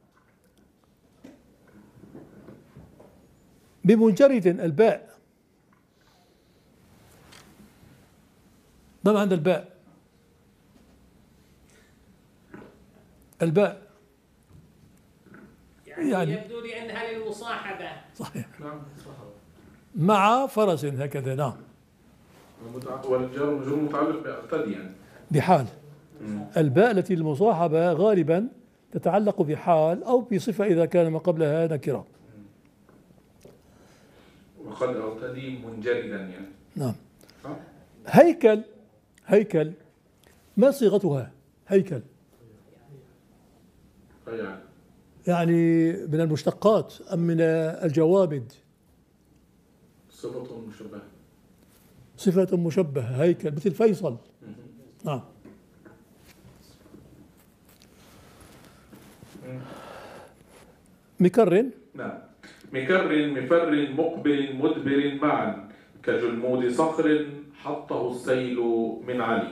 بمنجرد الباء. ما معنى الباء؟ الباء يعني يبدو لي أنها للمصاحبة. صحيح. نعم. مع فرس هكذا. نعم. والجار والمجرور متعلق بأقتدي يعني بحال. الباء التي للمصاحبة غالبا تتعلق بحال أو بصفة إذا كان ما قبلها نكرة. وقد أقتدي منجردا يعني. نعم. صح؟ هيكل ما صيغتها؟ هيكل يعني من المشتقات أم من الجوامد؟ صفة مشبهة. صفة مشبهة. هيكل مثل فيصل. نعم. مكر. نعم. مكر مفر مقبل مدبر معا كجلمود صخر حطه السيل من علي.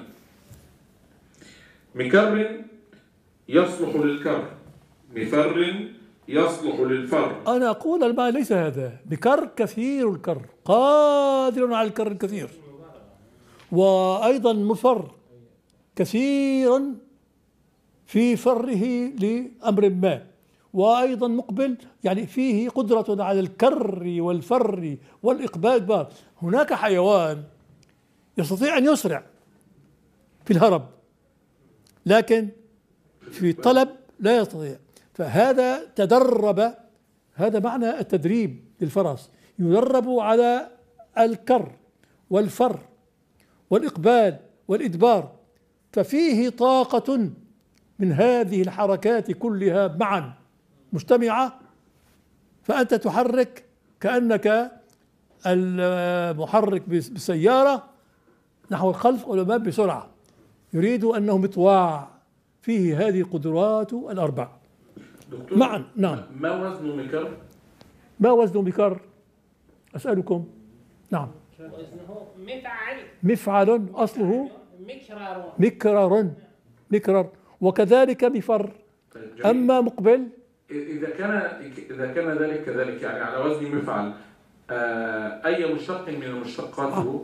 مكر يصلح للكر، مفر يصلح للفر. أنا أقول المعنى ليس هذا. مكر كثير الكر، قادر على الكر الكثير. وأيضا مفر كثير في فره لأمر ما. وأيضا مقبل يعني فيه قدرة على الكر والفر والإقبال. هناك حيوان يستطيع أن يسرع في الهرب لكن في الطلب لا يستطيع. فهذا تدرب. هذا معنى التدريب للفرس، يدرب على الكر والفر والإقبال والإدبار. ففيه طاقة من هذه الحركات كلها معا مجتمعة. فأنت تحرك كأنك المحرك بالسيارة نحو الخلف أو الأمام بسرعة، يريد أنه مطواع فيه هذه القدرات الأربع معا. نعم. ما وزن مكر؟ ما وزن مكر؟ أسألكم. نعم. وزنه مفعل. مفعل أصله مكرر. مكرر. وكذلك مفر. أما مقبل إذا كان ذلك كذلك يعني على وزن مفعل، أي مشتق من المشتقات هو؟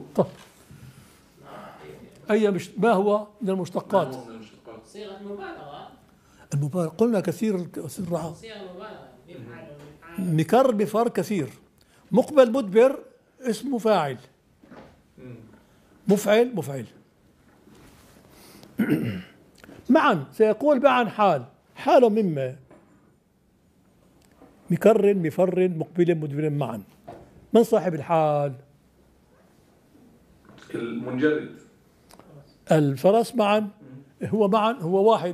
ما هو من المشتقات؟ صيغة مبالغة. المبالغة قلنا كثير الراحة. صيغة مبالغة. مكر مفر كثير. مقبل مدبر اسمه فاعل. مفعل. معا سيقول معا حال مما. مكر مفر مقبل مدبر معا. من صاحب الحال؟ المنجرد. الفرس معا. هو واحد.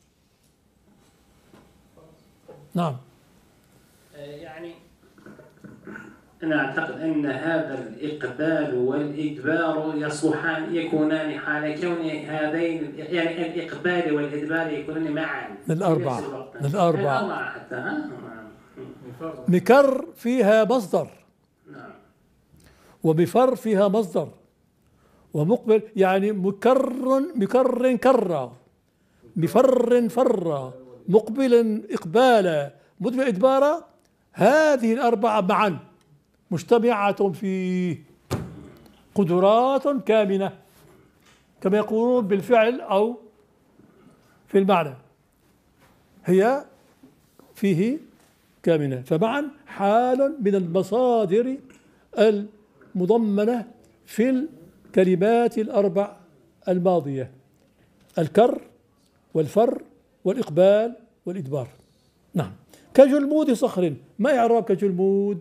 نعم. يعني أنا أعتقد أن هذا الإقبال والإدبار يصلحان يكونان حال كون هذين يعني الإقبال والإدبار يكونان معا. الأربعة حتى. مكر فيها مصدر. نعم. ومفر فيها مصدر. ومقبل يعني مكر كرة، مفر فرة، مقبل إقبالا، مدبر إدبارا. هذه الأربعة معا مجتمعة في قدرات كامنة كما يقولون بالفعل أو في المعنى، هي فيه كامنة. فمعا حال من المصادر المضمنة في الكلمات الأربع الماضية: الكر والفر والإقبال والإدبار. نعم. كجلمود صخر. ما إعراب كجلمود؟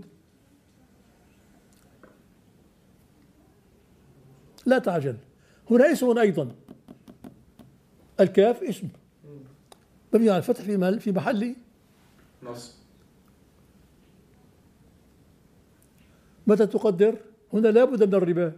لا تعجل، هنا اسم أيضا. الكاف اسم مبني على الفتح في محل نصب. متى تقدر؟ هنا لا بد من الربا.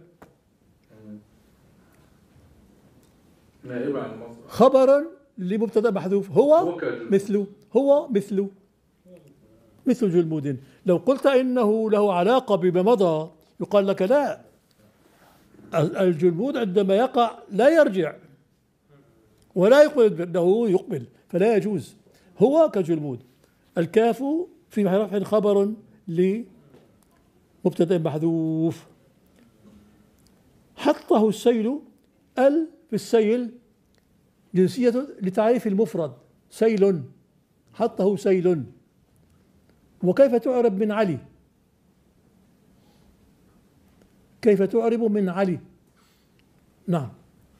نائبة عن المصدر. خبرا لمبتدا محذوف. هو مثله مثل جلمود. لو قلت إنه له علاقة بما مضى يقال لك لا، الجلمود عندما يقع لا يرجع ولا يقبل، إنه يقبل فلا يجوز، هو كجلمود. الكاف في محل رفع خبر لمبتدأ محذوف. حطه السيل، في السيل جنسية لتعريف المفرد، سيل، حطه سيل. وكيف تعرب من علي؟ كيف تعرب من علي؟ نعم.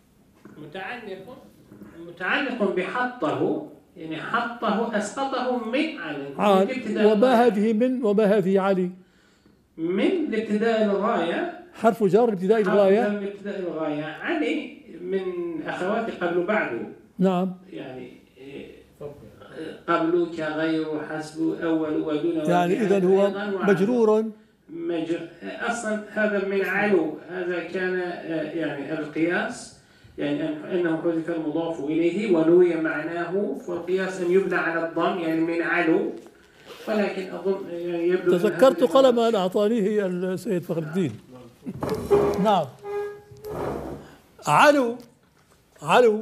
متعلق بحطه، يعني حطه أسقطه من علي. وما هذه علي؟ من لابتداء الغاية، حرف جر ابتداء الغاية. لابتداء الغاية. علي من أخوات قبل بعده. نعم. يعني قبل كغير حسب أول ودون. يعني إذا هو مجرور. أصلا هذا من علو، هذا كان يعني القياس، يعني أنه حذف المضاف إليه ونوي معناه، والقياس أن يبنى على الضم، يعني من علو. ولكن أظن يعني يبدو تذكرت قلما أعطانيه السيد فخر الدين. نعم. علو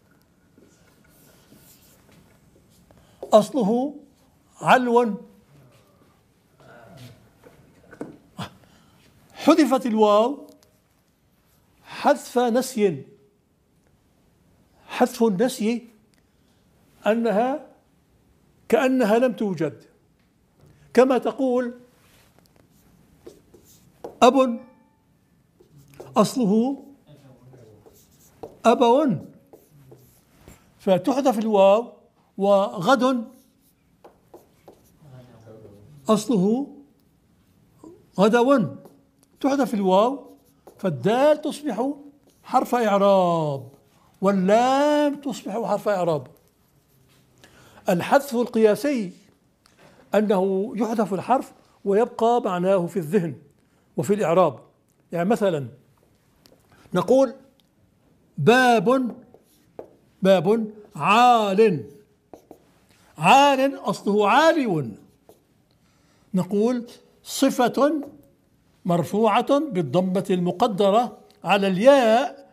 أصله علو، حذفت الواو حذف نسي. حذف النسي أنها كأنها لم توجد، كما تقول أب أصله أبو، فتحذف الواو. وغد أصله غدو، تحذف الواو، فالدال تصبح حرف إعراب واللام تصبح حرف إعراب. الحذف القياسي أنه يحذف الحرف ويبقى معناه في الذهن وفي الإعراب. يعني مثلا نقول باب عال أصله عالي. نقول صفة مرفوعة بالضمة المقدرة على الياء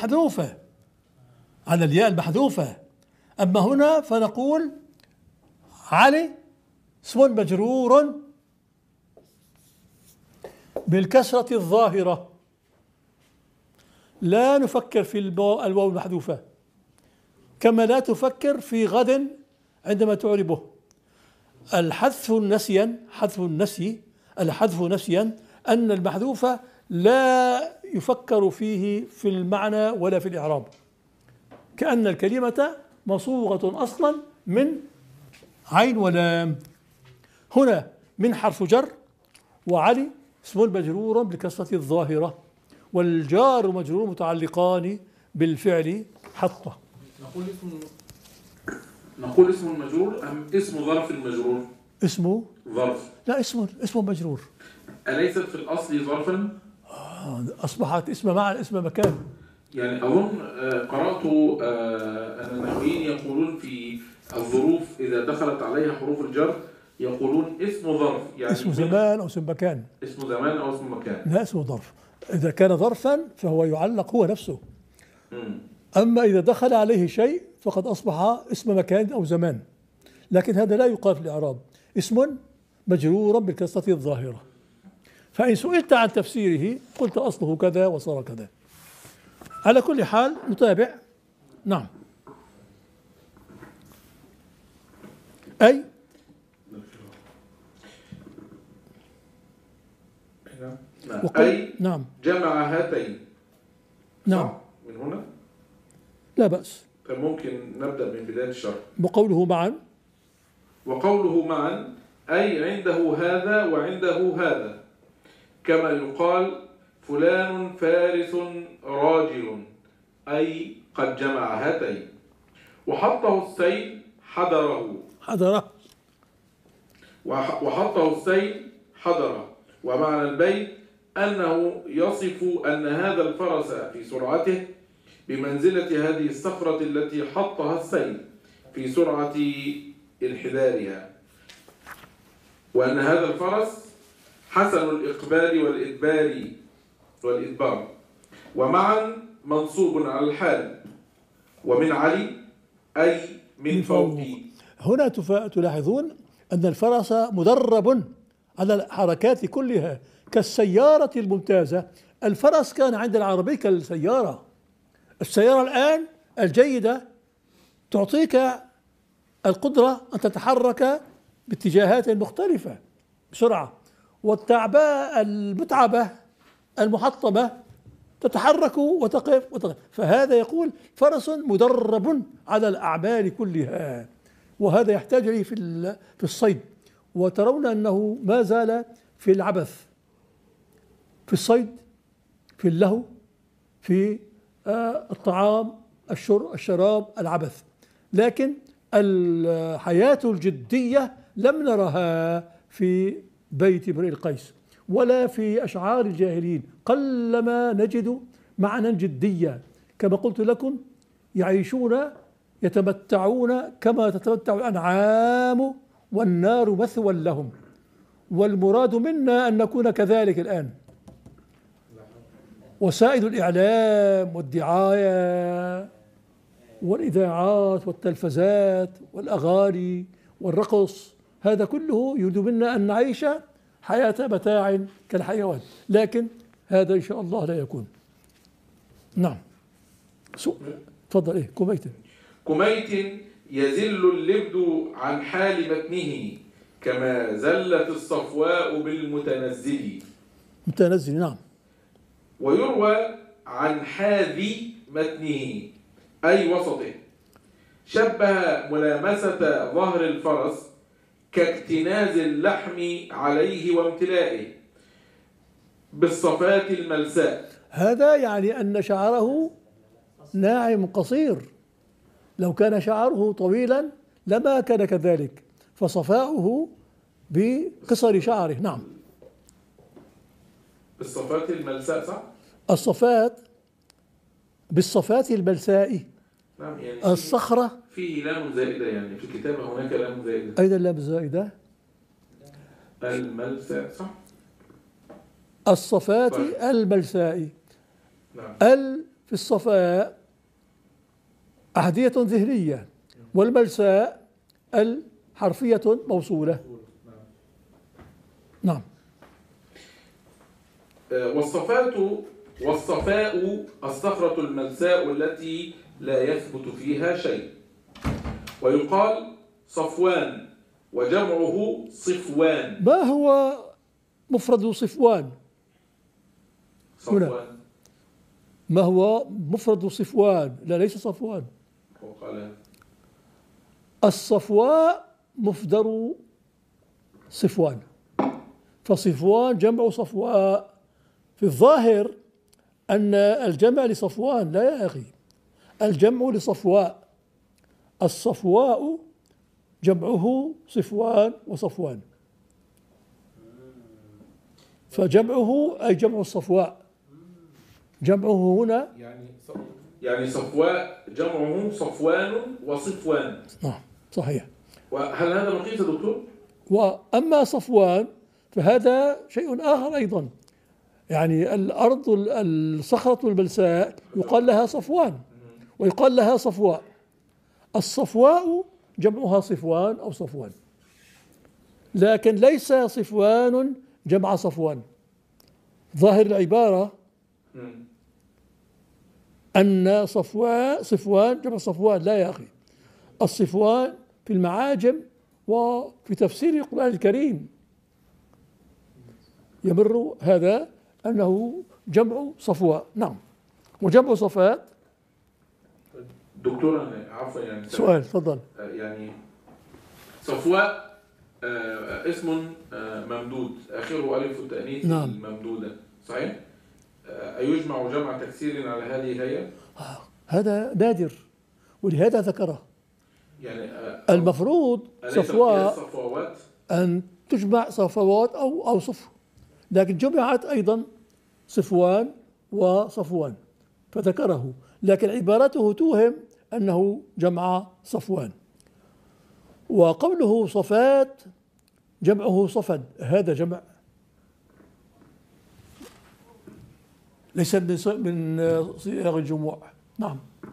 المحذوفة. أما هنا فنقول علي اسم مجرور بالكسرة الظاهرة، لا نفكر في الواو المحذوفة، كما لا تفكر في غد عندما تعربه. الحذف نسيا أن المحذوف لا يفكر فيه في المعنى ولا في الإعراب، كأن الكلمة مصوغة أصلا من عين ولام. هنا من حرف جر، وعلي اسم مجرور بالكسرة الظاهرة، والجار مجرور متعلقان بالفعل حطه. نقول اسم المجرور أم اسم ظرف المجرور؟ اسمه ظرف. لا، اسمه مجرور. أليست في الأصل ظرفا؟ أصبحت اسم مكان. يعني أظن قرأت أن النحويين يقولون في الظروف إذا دخلت عليها حروف الجر يقولون اسم ظرف، يعني اسم زمان أو اسم مكان. اسم زمان أو اسم مكان. لا، اسمه ظرف. إذا كان ظرفا فهو يعلق هو نفسه. أما إذا دخل عليه شيء فقد أصبح اسم مكان أو زمان، لكن هذا لا يقال في الإعراب. اسم مجرور بالكسرة الظاهرة، فإن سئلت عن تفسيره قلت أصله كذا وصار كذا. على كل حال نتابع. نعم. أي أي نعم جمع هاتين. نعم. من هنا لا بأس. ممكن نبدأ من بداية الشرح. وقوله معا أي عنده هذا وعنده هذا، كما يقال فلان فارس راجل، أي قد جمع هاتين. وحطه السيل حضره. وحطه السيل حضره. ومعنى البيت أنه يصف أن هذا الفرس في سرعته بمنزلة هذه الصخرة التي حطها السيل في سرعة انحدارها. وأن هذا الفرس حسن الإقبال والإدبار ومعا منصوب على الحال، ومن علي أي من فوقي. هنا تلاحظون أن الفرس مدرب على الحركات كلها كالسيارة الممتازة. الفرس كان عند العربي كالسيارة. السيارة الآن الجيدة تعطيك القدرة أن تتحرك باتجاهات مختلفة بسرعة، والتعباء المتعبة المحطمة تتحرك وتقف. فهذا يقول فرس مدرب على الأعمال كلها، وهذا يحتاج إليه في الصيد. وترون أنه ما زال في العبث، في الصيد، في اللهو، في الطعام، الشراب، العبث. لكن الحياة الجدية لم نرها في بيت امرئ القيس ولا في أشعار الجاهلين. قلما نجد معنى جدية. كما قلت لكم يعيشون يتمتعون كما تتمتع الأنعام والنار مثوى لهم، والمراد منا أن نكون كذلك الآن. وسائل الإعلام والدعاية والإذاعات والتلفزات والأغاني والرقص، هذا كله يريد منا أن نعيش حياة متاع كالحيوان، لكن هذا إن شاء الله لا يكون. نعم. تفضل. كميت يزل اللبد عن حال متنه كما زلت الصفواء بالمتنزل. متنزل، نعم. ويروى عن حاذي متنه أي وسطه، شبه ملامسة ظهر الفرس كاكتناز اللحم عليه وامتلائه بالصفات الملساء. هذا يعني أن شعره ناعم قصير، لو كان شعره طويلا لما كان كذلك، فصفاؤه بقصر شعره. نعم. بالصفات الملساء، صح؟ الصفات بالصفات الملساء. نعم، يعني الصخرة فيه لام زائدة، يعني في الكتابة هناك لام زائدة. أين اللام الزائدة؟ الملساء، صح؟ الصفات طيب. الملساء. نعم. في الصفاء أحذية ذهنية، والملساء الحرفية موصولة. نعم. والصفاء الصخرة الملساء التي لا يثبت فيها شيء، ويقال صفوان وجمعه صفوان. ما هو مفرد صفوان؟ صفوان. ما هو مفرد صفوان؟ لا، ليس صفوان. وقال الصفواء مفدر صفوان، فصفوان جمع صفواء. في الظاهر أن الجمع لصفوان، لا يا أخي، الجمع لصفواء. الصفواء جمعه صفوان وصفوان، فجمعه أي جمع الصفواء. جمعه هنا يعني صفواء جمعه صفوان وصفوان. نعم، صحيح. وهل هذا مقيس يا دكتور؟ وأما صفوان فهذا شيء آخر أيضا. يعني الأرض الصخرة الملساء يقال لها صفوان ويقال لها صفواء. الصفواء جمعها صفوان أو صفوان، لكن ليس صفوان جمع صفوان. ظاهر العبارة أن صفوان جمع صفوان. لا يا أخي، الصفوان في المعاجم وفي تفسير القرآن الكريم يمر هذا أنه جمع صفواء. نعم. وجمع صفات. دكتور عفوا، يعني سؤال، تفضل. يعني صفواء اسم ممدود آخره ألف التأنيث. نعم. الممدودة، صحيح؟ أيجمع جمع تكسير على هذه الهيئة؟ هذا نادر ولهذا ذكره. يعني المفروض صفواء أن تجمع صفوات أو صفو، لكن جمعت أيضا صفوان وصفوان فذكره، لكن عبارته توهم أنه جمع صفوان. وقوله صفات جمعه صفد، هذا جمع ليس من صيغ الجموع. نعم.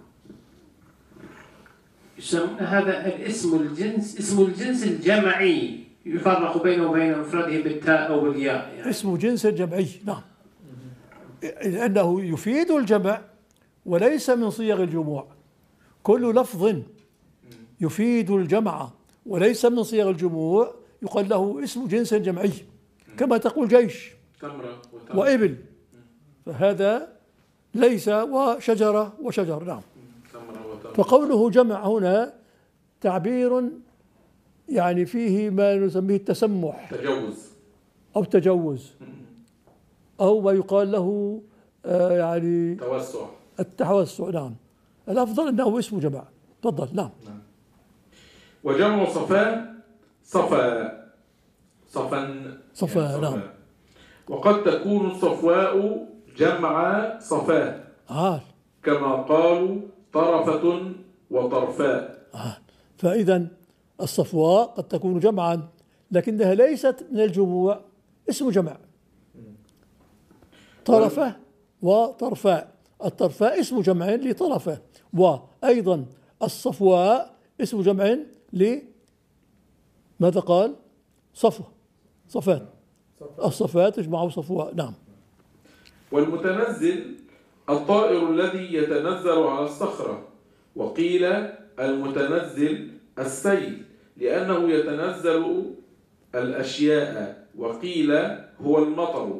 يسمى هذا الاسم الجنس، اسم الجنس الجمعي يفرق بينه وبين مفرده بالتاء أو بالياء يعني. اسم جنس جمعي، نعم، لأنه يفيد الجمع وليس من صيغ الجموع. كل لفظ يفيد الجمع وليس من صيغ الجموع يقال له اسم جنس جمعي، كما تقول جيش وإبل، فهذا ليس وشجرة وشجر. نعم. فقوله جمع هنا تعبير يعني فيه ما نسميه التسمح، تجوز أو تجوز، أو ما يقال له يعني توسع، التوسع. نعم. الأفضل أنه اسم جمع. تفضل. نعم. وجمع صفاء صفا، صفا صفاء. نعم. وقد تكون الصفواء جمع صفاء كما قالوا طرفة وطرفاء. فإذا الصفواء قد تكون جمعا لكنها ليست من الجموع، اسم جمع. طرفة وطرفاء، الطرفاء اسم جمع لطرفة، وأيضا الصفواء اسم جمع ماذا قال؟ صفات، الصفات تجمع صفواء. نعم. والمتنزل الطائر الذي يتنزل على الصخرة، وقيل المتنزل السيل لأنه يتنزل الأشياء، وقيل هو المطر،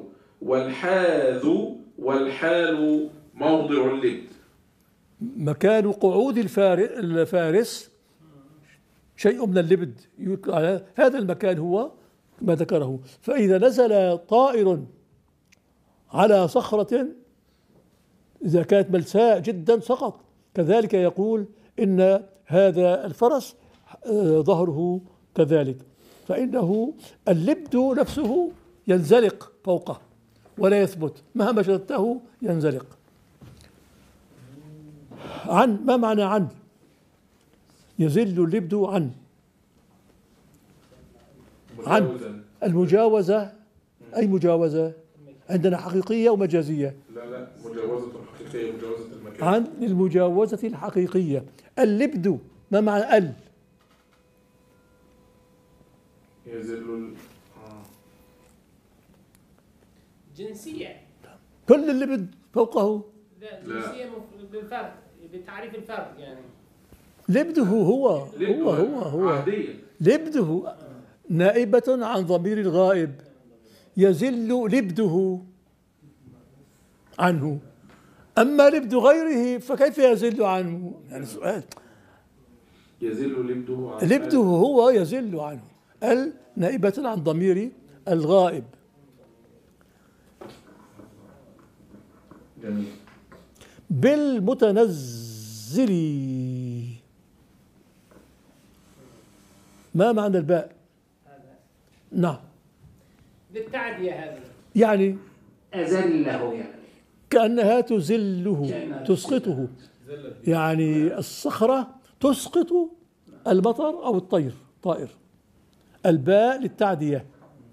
والحال موضع اللبد. مكان قعود الفارس شيء من اللبد، هذا المكان هو ما ذكره. فإذا نزل طائر على صخرة إذا كانت ملساء جدا سقط، كذلك يقول إن هذا الفرس ظهره كذلك، فإنه اللبد نفسه ينزلق فوقه ولا يثبت، مهما شددته ينزلق. عن، ما معنى عن؟ يزل اللبد عن المجاوزة. أي مجاوزة؟ عندنا حقيقية ومجازية. لا مجاوزة حقيقية، مجاوزة المكان. عن المجاوزة الحقيقية. اللبد ما معنى يزل جنسية. كل اللبد فوقه. لا جنسية بالفرد، بتعريف الفرد يعني. لبده هو عادية. لبده نائبة عن ضمير الغائب، يزل لبده عنه. أما لبد غيره فكيف يزل عنه؟ يعني سؤال. يزل لبده عنه، لبده هو يزل عنه، نائبة عن ضمير الغائب. جميل. بالمتنزل، ما معنى الباء؟ نعم. بالتعدية هذه يعني أزله، يعني كأنها تزله، تسقطه، يعني الصخرة تسقط المطر أو طائر. الباء للتعدية.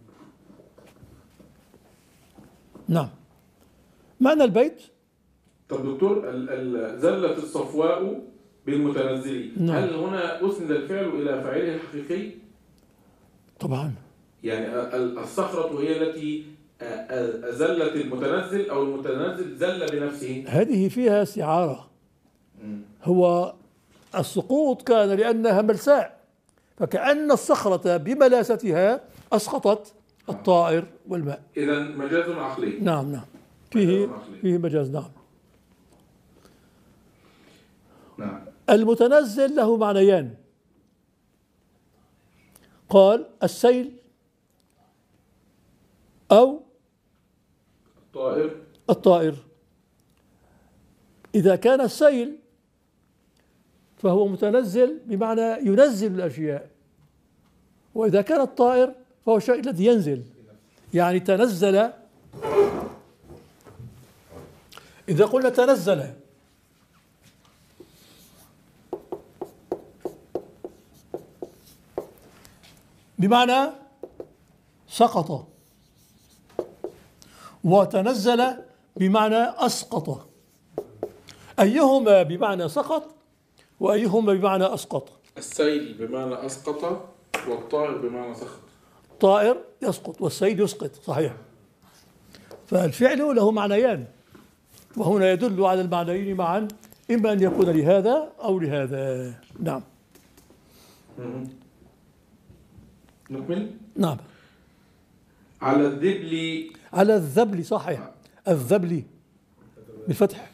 نعم. معنى البيت. طب دكتور، زلت الصفواء بالمتنزل، نعم. هل هنا أسند الفعل إلى فاعله الحقيقي؟ طبعا. يعني الصخرة هي التي أزلت المتنزل، أو المتنزل زل بنفسه؟ هذه فيها استعارة. هو السقوط كان لأنها ملساء، فكأن الصخرة بملاستها أسقطت الطائر والماء. إذن مجاز عقلي. نعم. فيه مجاز. نعم. المتنزل له معنيان. قال السيل أو الطائر. إذا كان السيل فهو متنزل بمعنى ينزل الأشياء، وإذا كان الطائر فهو الشيء الذي ينزل، يعني تنزل. إذا قلنا تنزل بمعنى سقط، وتنزل بمعنى أسقط. أيهما بمعنى سقط وأيهما بمعنى أسقط؟ السيل بمعنى أسقط، والطائر بمعنى سخط. الطائر يسقط والسيل يسقط، صحيح. فالفعل له معنيان، وهنا يدل على المعنيين معا، إما أن يكون لهذا أو لهذا. نعم. نكمل. نعم. على الذبل. على الذبل، صحيح، الذبل بالفتح،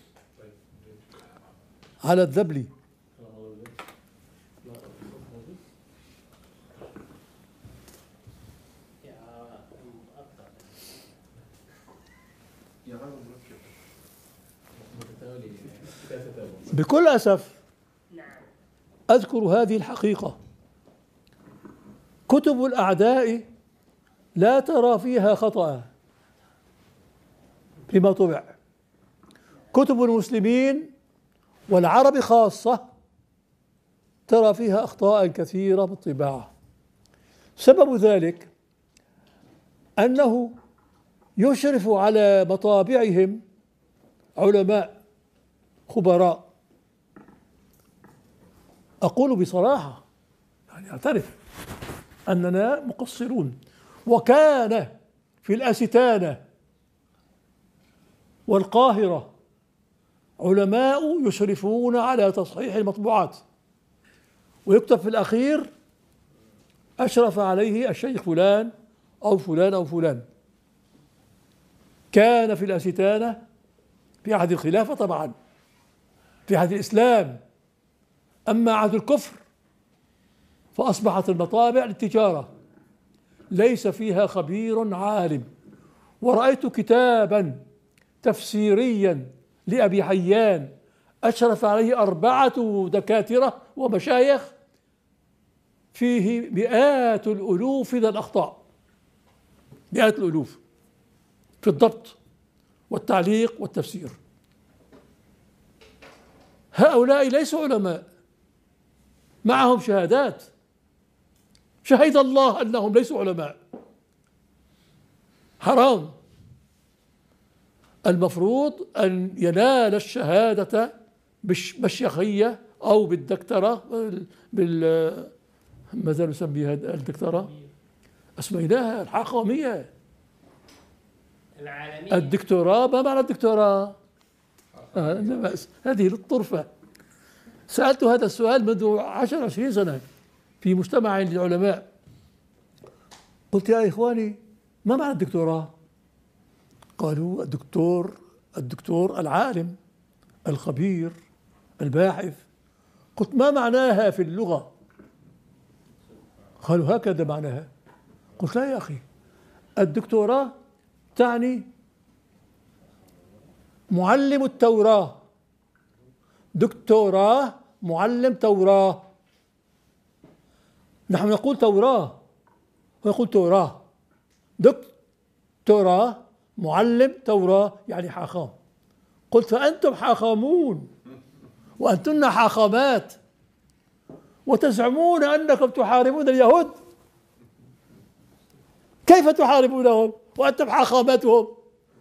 على الذبل. بكل أسف أذكر هذه الحقيقة: كتب الأعداء لا ترى فيها خطأ فيما طبع، كتب المسلمين والعرب خاصة ترى فيها أخطاء كثيرة بالطباعة. سبب ذلك أنه يشرف على مطابعهم علماء خبراء. أقول بصراحة، يعني أعترف أننا مقصرون. وكان في الأستانة والقاهرة علماء يشرفون على تصحيح المطبوعات، ويكتب في الأخير أشرف عليه الشيخ فلان أو فلان أو فلان. كان في الأستانة في عهد الخلافة طبعا، في عهد الإسلام. أما عهد الكفر فأصبحت المطابع للتجارة، ليس فيها خبير عالم. ورأيت كتابا تفسيريا لأبي حيان أشرف عليه 4 دكاترة ومشايخ، فيه مئات الألوف من الأخطاء، مئات الألوف في الضبط والتعليق والتفسير. هؤلاء ليسوا علماء، معهم شهادات، شهد الله أنهم ليسوا علماء. حرام. المفروض أن ينال الشهادة بالشيخية أو بالدكتوراه، ماذا نسميها الدكتوراه؟ أسميناها الحاخامية العالمية. الدكتوراه. ما معنى الدكتوراه؟ لا بأس، هذه للطرفة. سألت هذا السؤال منذ 10-20 سنة في مجتمع للعلماء. قلت يا إخواني، ما معنى الدكتوراه؟ قالوا الدكتور العالم الخبير الباحث. قلت ما معناها في اللغة؟ قالوا هكذا معناها. قلت لا يا أخي، الدكتوراه تعني معلم التوراة. دكتوراه معلم توراة. نحن نقول توراة ويقول توراة. دكتوراه معلم توراة يعني حاخام. قلت فأنتم حاخامون وأنتن حاخامات، وتزعمون أنكم تحاربون اليهود. كيف تحاربونهم وأنتم حاخاماتهم؟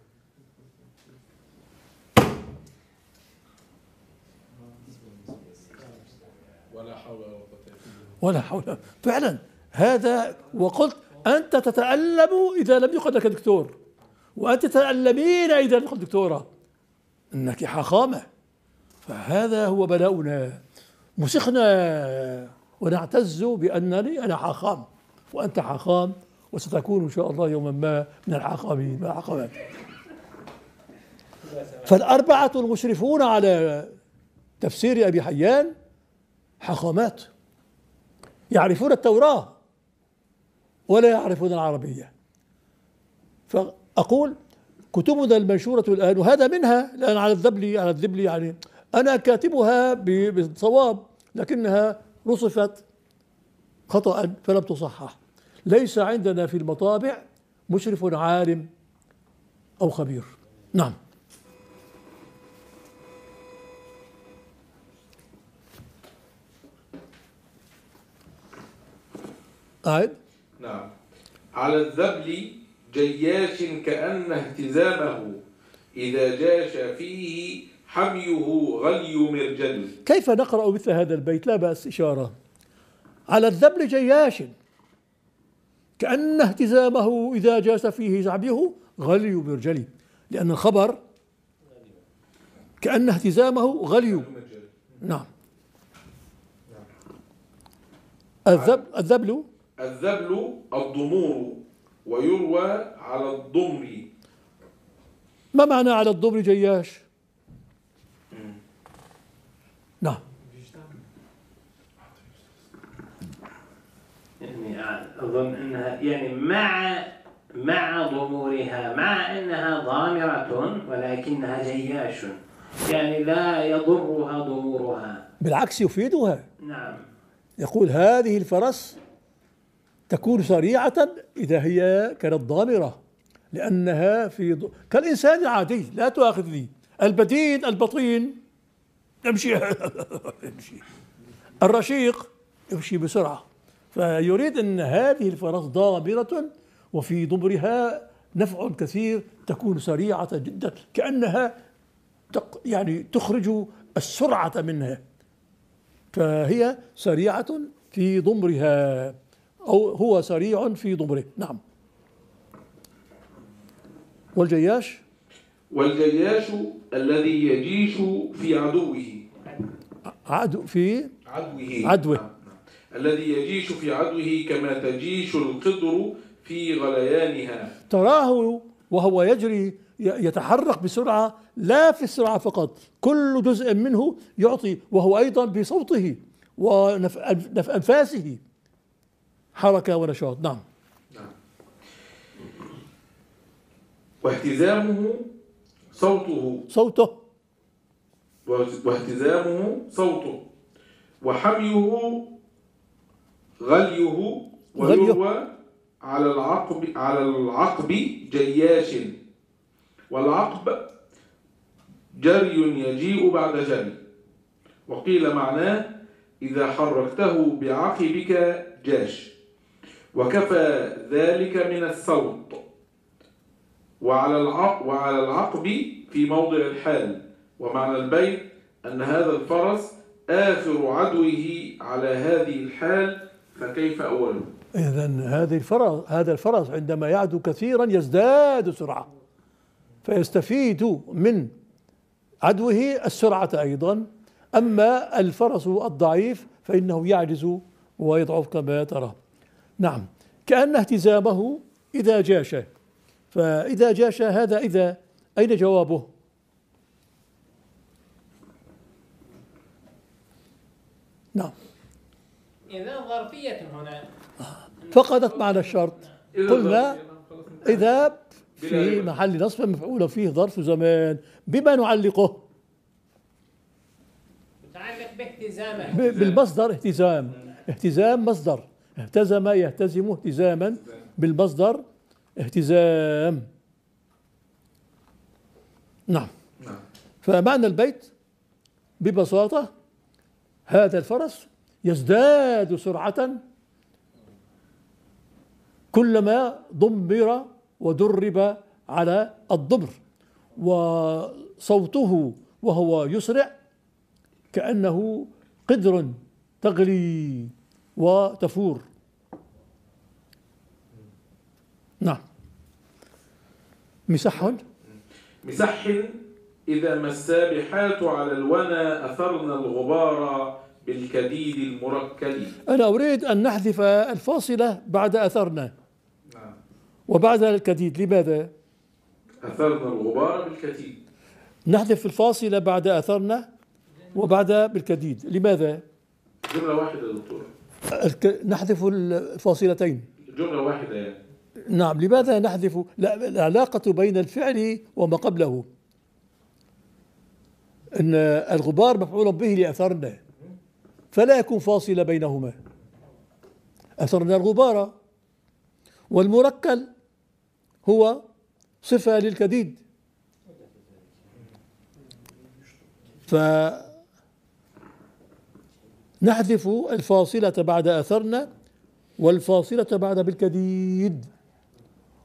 ولا حول فعلا هذا. وقلت أنت تتألم إذا لم يقل لك دكتور، وأنت تتألمين إذا لم يقل دكتورة، إنك حاخامة. فهذا هو بلاؤنا. مسخنا ونعتز بأنني أنا حاخام وأنت حاخام، وستكون إن شاء الله يوما ما من الحاخامين والحاخامات. فال4 المشرفون على تفسير أبي حيان حاخامات، يعرفون التوراة ولا يعرفون العربية. فأقول كتبنا المنشورة الآن، وهذا منها الآن على الذبل يعني أنا كاتبها بالصواب، لكنها رصفت خطأ فلم تصحح. ليس عندنا في المطابع مشرف عالم أو خبير. نعم. أعد. نعم. على الذبل جياش كأن اهتزامه إذا جاش فيه حميه غلي مرجل. كيف نقرأ مثل هذا البيت؟ لا بأس إشارة. على الذبل جياش كأن اهتزامه إذا جاس فيه زعبيه غلي مرجلي، لأن الخبر كأن اهتزامه غلي. نعم. الذبل الضمور، ويروى على الضمر. ما معنى على الضمر جياش؟ نعم. يعني أظن أنها يعني مع ضمورها، مع أنها ضامرة ولكنها جياش، يعني لا يضرها ضمورها، بالعكس يفيدها. نعم. يقول هذه الفرس تكون سريعة إذا هي كانت ضامرة، لأنها كالإنسان العادي، لا تؤاخذني، البدين البطين يمشي يمشي، الرشيق يمشي بسرعة، فيريد أن هذه الفرس ضامرة وفي ضمرها نفع كثير، تكون سريعة جدا كأنها يعني تخرج السرعة منها، فهي سريعة في ضمرها، أو هو سريع في ضمره. نعم. والجياش الذي يجيش في عدوه. عدوه. الذي يجيش في عدوه كما تجيش القدر في غليانها. تراه وهو يجري يتحرك بسرعة، لا في السرعة فقط، كل جزء منه يعطي، وهو أيضا بصوته وأنفاسه حركة ونشاط. نعم. واهتزامه صوته وحميه غليه، ويروى على العقب جياش، والعقب جري يجيء بعد جري، وقيل معناه إذا حركته بعقبك جاش، وكفى ذلك من الصوت. وعلى العقب في موضع الحال. ومعنى البيت أن هذا الفرس آخر عدوه على هذه الحال، فكيف أوله؟ إذن هذا الفرس عندما يعدو كثيرا يزداد سرعة، فيستفيد من عدوه السرعة أيضا. أما الفرس الضعيف فإنه يعجز ويضعف كما ترى. نعم. كأن اهتزامه إذا جاش، فإذا جاش هذا إذا أين جوابه؟ نعم. إذا ظرفية هنا فقدت معنى الشرط. قلنا إذا في محل نصب مفعول فيه ظرف زمان، بما نعلقه؟ متعلق باهتزامه، بالمصدر اهتزام مصدر، اهتزم يهتزم اهتزاما، بالمصدر اهتزام. نعم. فمعنى البيت ببساطة هذا الفرس يزداد سرعة كلما ضمر ودرب على الضمر، وصوته وهو يسرع كأنه قدر تغلي وتفور. نعم. مسح إذا ما السابحات على الونى أثرن الغبار بالكديد المركل. أنا أريد أن نحذف الفاصلة بعد أثرنا وبعد الكديد. لماذا؟ أثرنا الغبار بالكديد. نحذف الفاصلة بعد أثرنا وبعد بالكديد. لماذا؟ جملة واحدة يا دكتور. نحذف الفاصلتين. جملة واحدة يعني. نعم. لماذا نحذف؟ العلاقة بين الفعل وما قبله، أن الغبار مفعول به لأثرنا، فلا يكون فاصلة بينهما. أثرنا الغبار، والمركل هو صفة للكديد، فنحذف الفاصلة بعد أثرنا والفاصلة بعد بالكديد.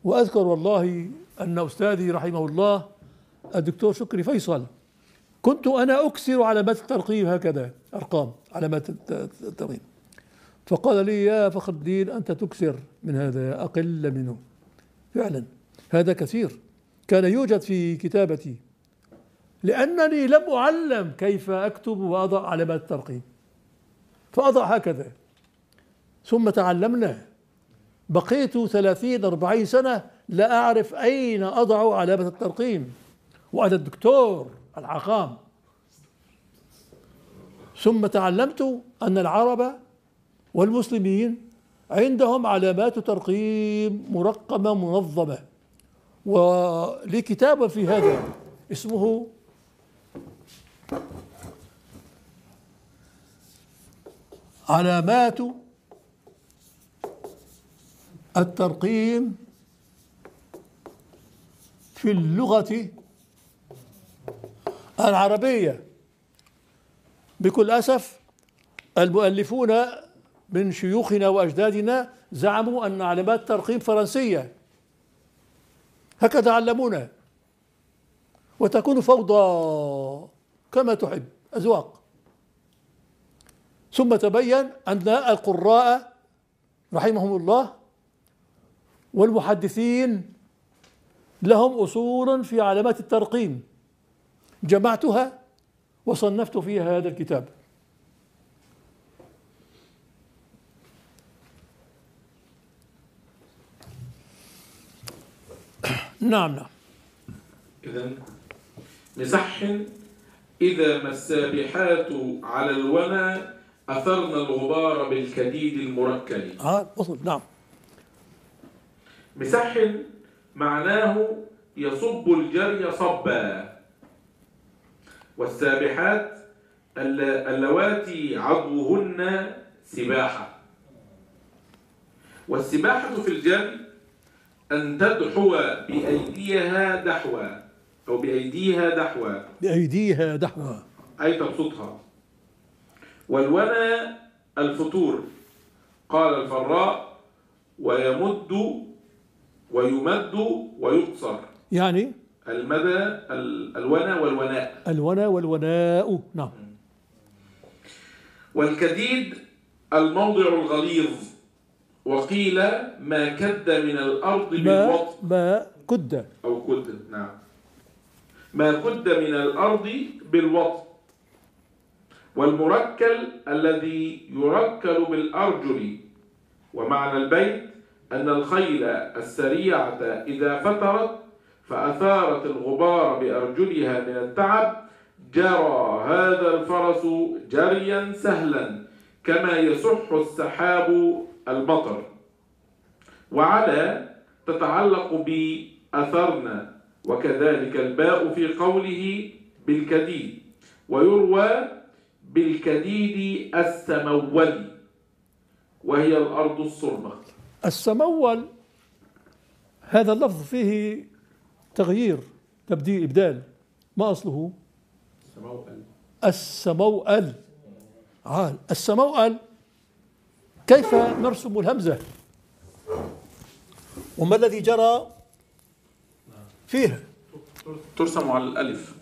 وأذكر والله أن أستاذي رحمه الله الدكتور شكري فيصل كنت أنا أكسر علامات الترقيم هكذا أرقام علامات الترقيم، فقال لي يا فخر الدين أنت تكسر من هذا أقل منه. فعلا هذا كثير كان يوجد في كتابتي، لأنني لم أعلم كيف أكتب وأضع علامات الترقيم، فأضع هكذا. ثم تعلمنا، بقيت 30-40 سنة لا أعرف أين أضع علامة الترقيم وأنا الدكتور العقام. ثم تعلمت أن العرب والمسلمين عندهم علامات ترقيم مرقمة منظمة، ولي كتاب في هذا اسمه علامات الترقيم في اللغة العربية. بكل أسف المؤلفون من شيوخنا وأجدادنا زعموا أن علامات الترقيم فرنسية، هكذا علمونا، وتكون فوضى كما تحب، أذواق. ثم تبين أن القراء رحمهم الله والمحدثين لهم أصول في علامات الترقيم، جمعتها وصنفت فيها هذا الكتاب. نعم. إذن مصح إذا ما السابحات على الونى أثرن الغبار بالكديد المركل. وصل. نعم. مصح معناه يصب الجري صبا، والسابحات اللواتي عضوهن سباحة. والسباحة في الجري أن تدحو بأيديها دحوا، أو بأيديها دحوا، بأيديها دحوا أي تبسطها. والونى الفتور، قال الفراء ويمد ويمد ويقصر، يعني المدى الونى والوناء. الونى والوناء. نعم. والكديد الموضع الغليظ، وقيل ما كد من الأرض بالوطء. ما كد أو كد، نعم، ما كد من الأرض بالوطء. والمركل الذي يركل بالأرجل. ومعنى البيت أن الخيل السريعة إذا فترت فأثارت الغبار بأرجلها من التعب، جرى هذا الفرس جريا سهلا كما يصح السحاب المطر. وعلى تتعلق بأثرنا، وكذلك الباء في قوله بالكديد. ويروى بالكديد السمول، وهي الأرض الصلبة. السمول هذا اللفظ فيه تغيير، تبديل، إبدال. ما أصله؟ السموأل. السموأل كيف نرسم الهمزة؟ وما الذي جرى فيها؟ ترسم على الألف.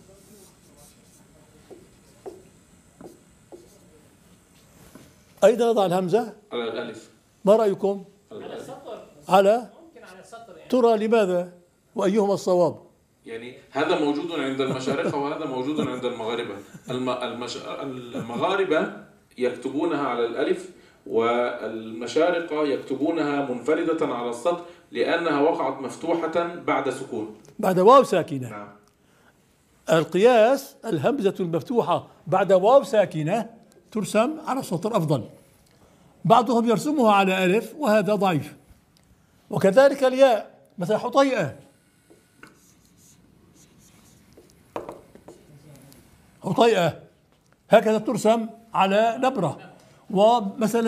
أين نضع الهمزة؟ على الألف. ما رأيكم؟ على السطر. ممكن على السطر يعني. ترى لماذا؟ وأيهما الصواب؟ يعني هذا موجود عند المشارقة وهذا موجود عند المغاربة. المغاربة يكتبونها على الألف، والمشارقة يكتبونها منفردة على السطر لأنها وقعت مفتوحة بعد سكون، بعد واو ساكنة. نعم. القياس الهمزة المفتوحة بعد واو ساكنة ترسم على السطر أفضل. بعضهم يرسمها على ألف وهذا ضعيف. وكذلك الياء، مثل حطيئة، حطيئة هكذا ترسم على نبرة. ومثلا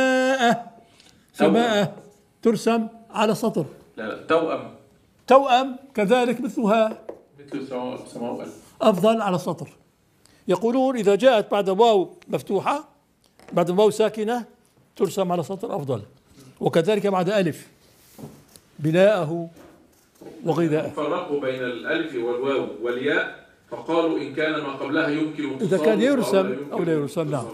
سماء ترسم على سطر. لا، توأم كذلك مثلها، مثل سماء أفضل على السطر. يقولون إذا جاءت بعد واو مفتوحة، بعد واو ساكنة، ترسم على سطر أفضل. وكذلك بعد ألف. بناءه وغذاءه. فرقوا بين الألف والواو والياء فقالوا إن كان ما قبلها يمكن إذا كان يرسم أو لا يرسم. نعم.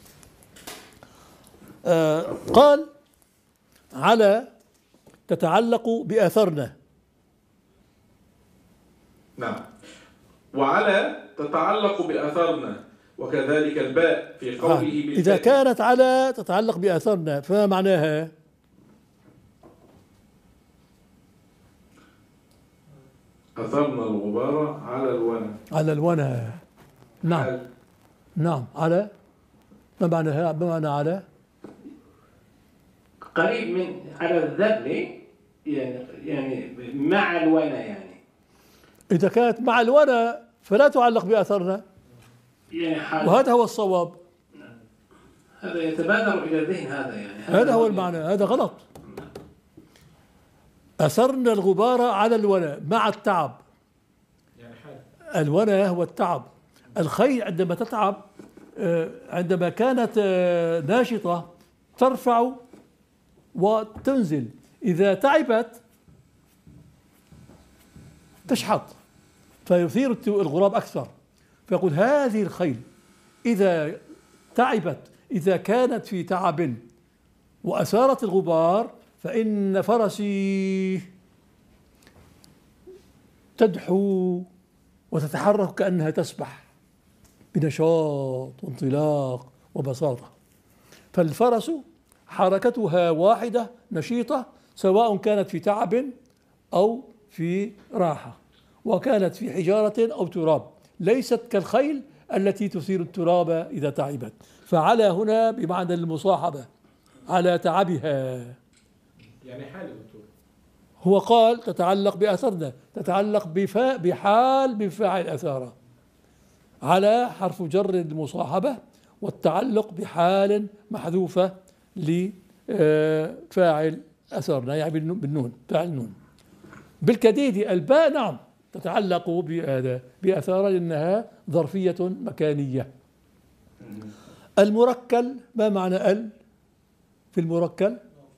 قال على تتعلق بأثرنا. نعم. وعلى تتعلق بأثرنا، وكذلك الباء في قوله إذا كانت على تتعلق بأثرنا فما معناها؟ أثرنا الغبار على الونى. على الونى. نعم. نعم. على ما معناها؟ ما معنى على؟ قريب من على الذبل، يعني مع الونى يعني. إذا كانت مع الونى فلا تعلق بأثرنا، يعني وهذا هو الصواب. هذا يتبادر إلى الذهن، هذا يعني هذا هو المعنى، هذا غلط. أثرنا الغبار على الونى مع التعب. يعني حال الونى هو التعب. الخيل عندما تتعب، عندما كانت ناشطة ترفع وتنزل، إذا تعبت تشحط فيثير الغراب أكثر. فيقول هذه الخيل إذا تعبت، إذا كانت في تعب وأثارت الغبار، فإن فرسي تدحو وتتحرك كأنها تسبح بنشاط وانطلاق وبساطة. فالفرس حركتها واحدة نشيطة، سواء كانت في تعب أو في راحة، وكانت في حجارة أو تراب، ليست كالخيل التي تثير التراب إذا تعبت. فعلى هنا بمعنى المصاحبة على تعبها. يعني حال يا دكتور. هو قال تتعلق بأثرنا، تتعلق بحال بفاعل أثاره. على حرف جر المصاحبة، والتعلق بحال محذوفة لفاعل أثرنا، يعني بالنون، فاعل النون. بالكديد الباء نعم تتعلق بأثار لأنها ظرفية مكانية. المركل، ما معنى ال في المركل؟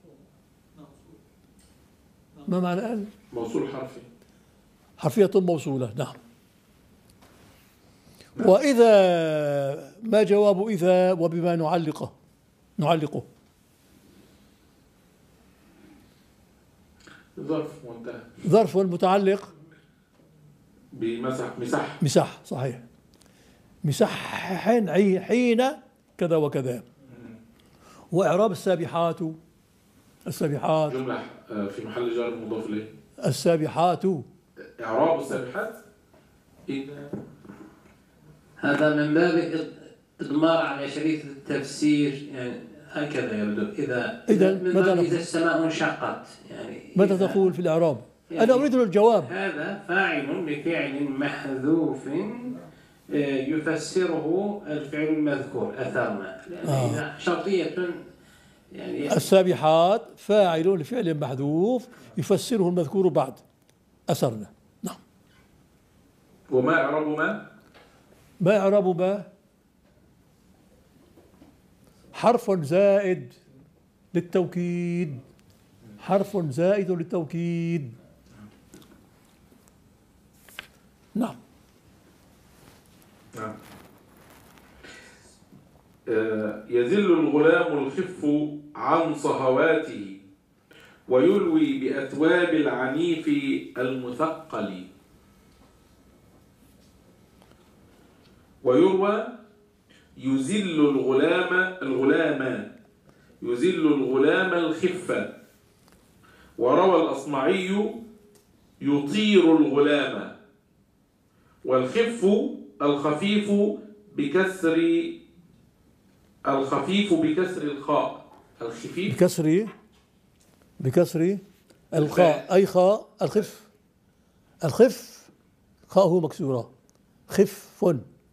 ما معنى ال؟ موصول حرفي. حرفية موصولة. نعم. وإذا، ما جواب إذا وبما نعلقه؟ ظرف منتهى. ظرف متعلق مسح. صحيح. مسح حين كذا وكذا. وإعراب السابحات جملة في محل جر مضاف إليه. السابحات إعراب السابحات هذا من باب إضمار على شريط التفسير، يعني هكذا يبدو. إذا السماء انشقت، يعني ماذا تقول في الإعراب؟ يعني أنا أريد الجواب. هذا فاعل لفعل محذوف يفسره الفعل المذكور أثرنا، شرطية يعني. السابحات فاعل لفعل محذوف يفسره المذكور بعد أثرنا. نعم. وما إعراب ما؟ ما إعراب ما؟ حرف زائد للتوكيد. حرف زائد للتوكيد. نعم. نعم. يزل الغلام الخف عن صهواته ويلوي بأثواب العنيف المثقل. ويروى يزل الغلام الخفة. وروى الأصمعي يطير الغلام. والخف الخفيف بكسر الخاء. بكسر الخاء، أي خاء الخف خاءه مكسورة. خف.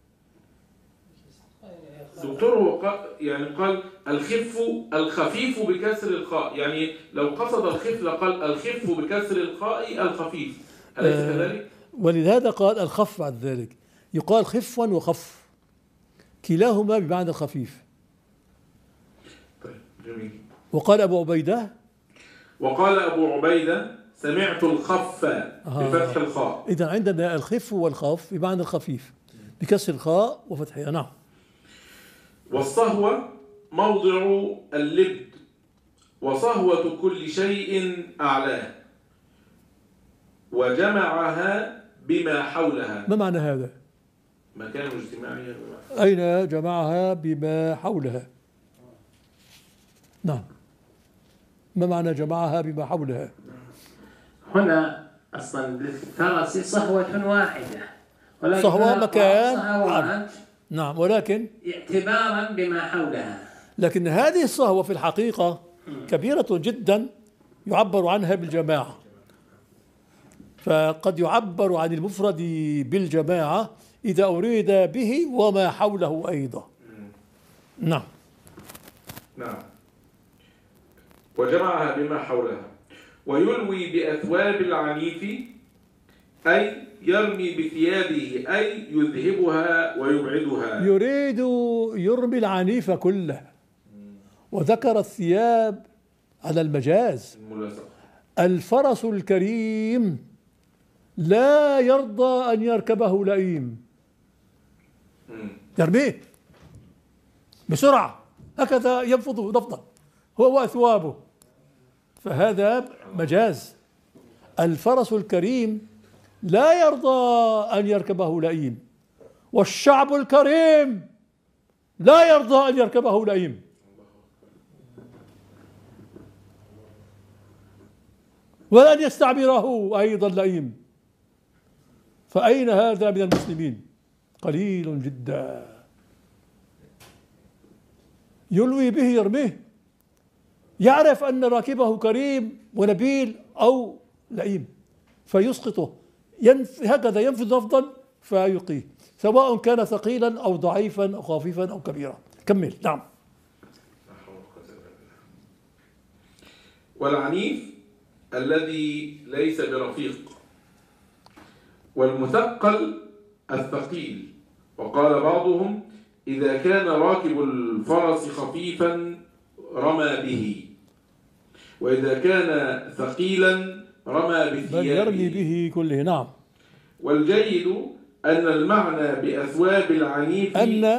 دكتور يعني قال الخفيف بكسر الخاء، يعني لو قصد الخف لقال الخف بكسر الخاء الخفيف، أليس كذلك؟ ولهذا قال الخف بعد ذلك. يقال خف وخف، كلاهما بمعنى الخفيف. طيب جميل. وقال أبو عبيدة سمعت الخف بفتح الخاء. إذا عندنا الخف والخف بمعنى الخفيف بكسر الخاء وفتحها. نعم. والصهوة موضع اللبد وصهوة كل شيء أعلاه وجمعها بما حولها. ما معنى هذا؟ مكان اجتماعي. أين جمعها بما حولها؟ نعم. ما معنى جمعها بما حولها؟ هنا أصلا للفرس صهوة واحدة، ولكن صهوة مكان. صهوات نعم، ولكن اعتبارا بما حولها. لكن هذه الصهوة في الحقيقة كبيرة جدا يعبر عنها بالجماعة، فقد يعبر عن المفرد بالجماعة إذا أريد به وما حوله أيضا. نعم. نعم. وجمعها بما حولها. ويلوي بأثواب العنيف أي يرمي بثيابه أي يذهبها ويبعدها. يريد يرمي العنيف كله، وذكر الثياب على المجاز. الفرس الكريم لا يرضى أن يركبه لئيم، يرميه بسرعة هكذا ينفض نفضا هو وأثوابه، فهذا مجاز. الفرس الكريم لا يرضى أن يركبه لئيم، والشعب الكريم لا يرضى أن يركبه لئيم. ولن يستعمره أيضا لئيم. فأين هذا من المسلمين؟ قليل جدا. يلوي به يرميه، يعرف أن راكبه كريم ونبيل أو لئيم فيسقطه، هكذا ينفذ نفضا فيلقيه، سواء كان ثقيلا أو ضعيفا أو خفيفا أو كبيرا. كمل. نعم. والعنيف الذي ليس برفيق، والمثقل الثقيل. وقال بعضهم إذا كان راكب الفرس خفيفا رمى به، وإذا كان ثقيلا رمى بل بثيابه. يرمي به كله. نعم. والجيد أن المعنى بأثواب العنيف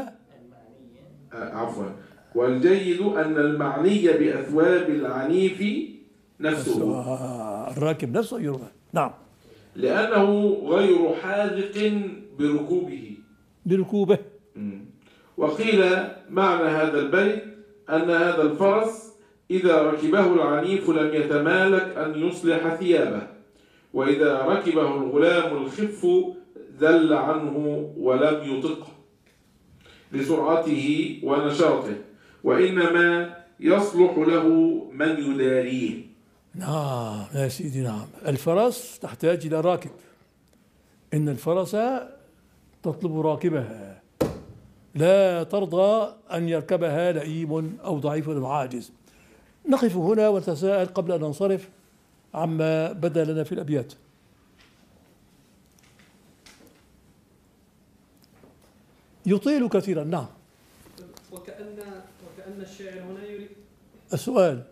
والجيد أن المعني بأثواب العنيف نفسه، الراكب نفسه يرمى. نعم. لأنه غير حاذق بركوبه. وقيل معنى هذا البيت أن هذا الفرس إذا ركبه العنيف لم يتمالك أن يصلح ثيابه، وإذا ركبه الغلام الخف ذل عنه ولم يطقه لسرعته ونشاطه، وإنما يصلح له من يداريه. نعم يا سيدي. نعم. الفرس تحتاج إلى راكب، إن الفرس تطلب راكبها، لا ترضى أن يركبها لئيم أو ضعيف أو عاجز. نقف هنا ونتساءل قبل أن ننصرف عما بدا لنا في الأبيات. يطيل كثيرا. نعم. وكأن الشاعر هنا يريد السؤال.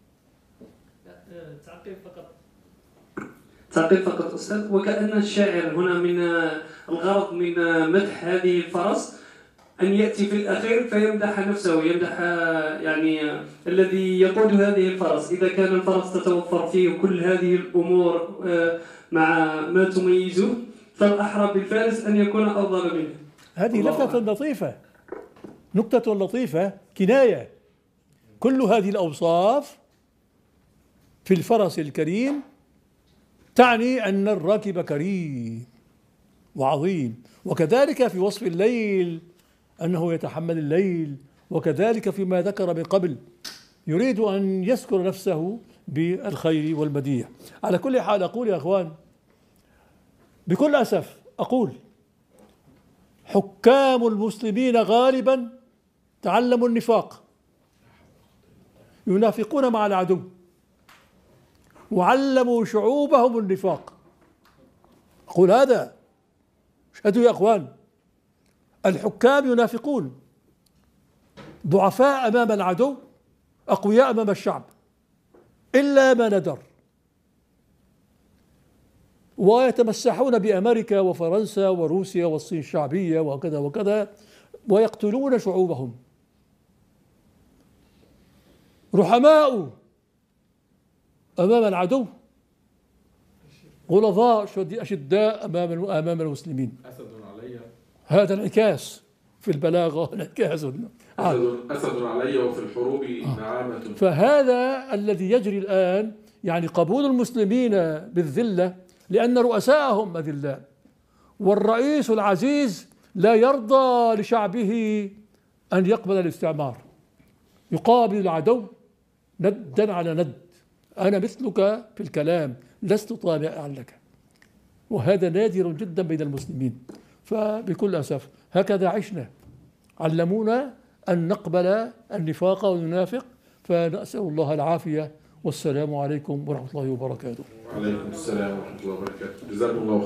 تعقيب فقط أستاذ. وكأن الشاعر هنا من الغرض من مدح هذه الفرس أن يأتي في الأخير فيمدح نفسه، يمدح يعني الذي يقود هذه الفرس. إذا كان الفرس تتوفر فيه كل هذه الأمور مع ما تميزه، فالأحرى بالفارس أن يكون أفضل منه. هذه لفتة لطيفة، نكتة لطيفة، كناية. كل هذه الأوصاف في الفرس الكريم تعني أن الراكب كريم وعظيم، وكذلك في وصف الليل أنه يتحمل الليل، وكذلك فيما ذكر من قبل يريد أن يذكر نفسه بالخير والمديح. على كل حال أقول يا أخوان بكل أسف، أقول حكام المسلمين غالبا تعلموا النفاق، ينافقون مع العدو، وعلموا شعوبهم النفاق. أقول هذا، اشهدوا يا أخوان، الحكام ينافقون، ضعفاء أمام العدو، أقوياء أمام الشعب، إلا ما ندر. ويتمسحون بأمريكا وفرنسا وروسيا والصين الشعبية وكذا وكذا، ويقتلون شعوبهم. رحماء أمام العدو، غلظاء أشداء أمام المسلمين. أسد علي. هذا انعكاس في البلاغة، انعكاس أسد علي وفي الحروب نعامة. فهذا الذي يجري الآن، يعني قبول المسلمين بالذلة لأن رؤساءهم أذلاء، والرئيس العزيز لا يرضى لشعبه أن يقبل الاستعمار، يقابل العدو ندًا على ند. أنا مثلك في الكلام، لست طامعا لك، وهذا نادر جدا بين المسلمين. فبكل أسف هكذا عشنا، علمونا أن نقبل النفاق وننافق، فنسأل الله العافية. والسلام عليكم ورحمة الله وبركاته. وعليكم السلام ورحمة الله وبركاته. جزاكم الله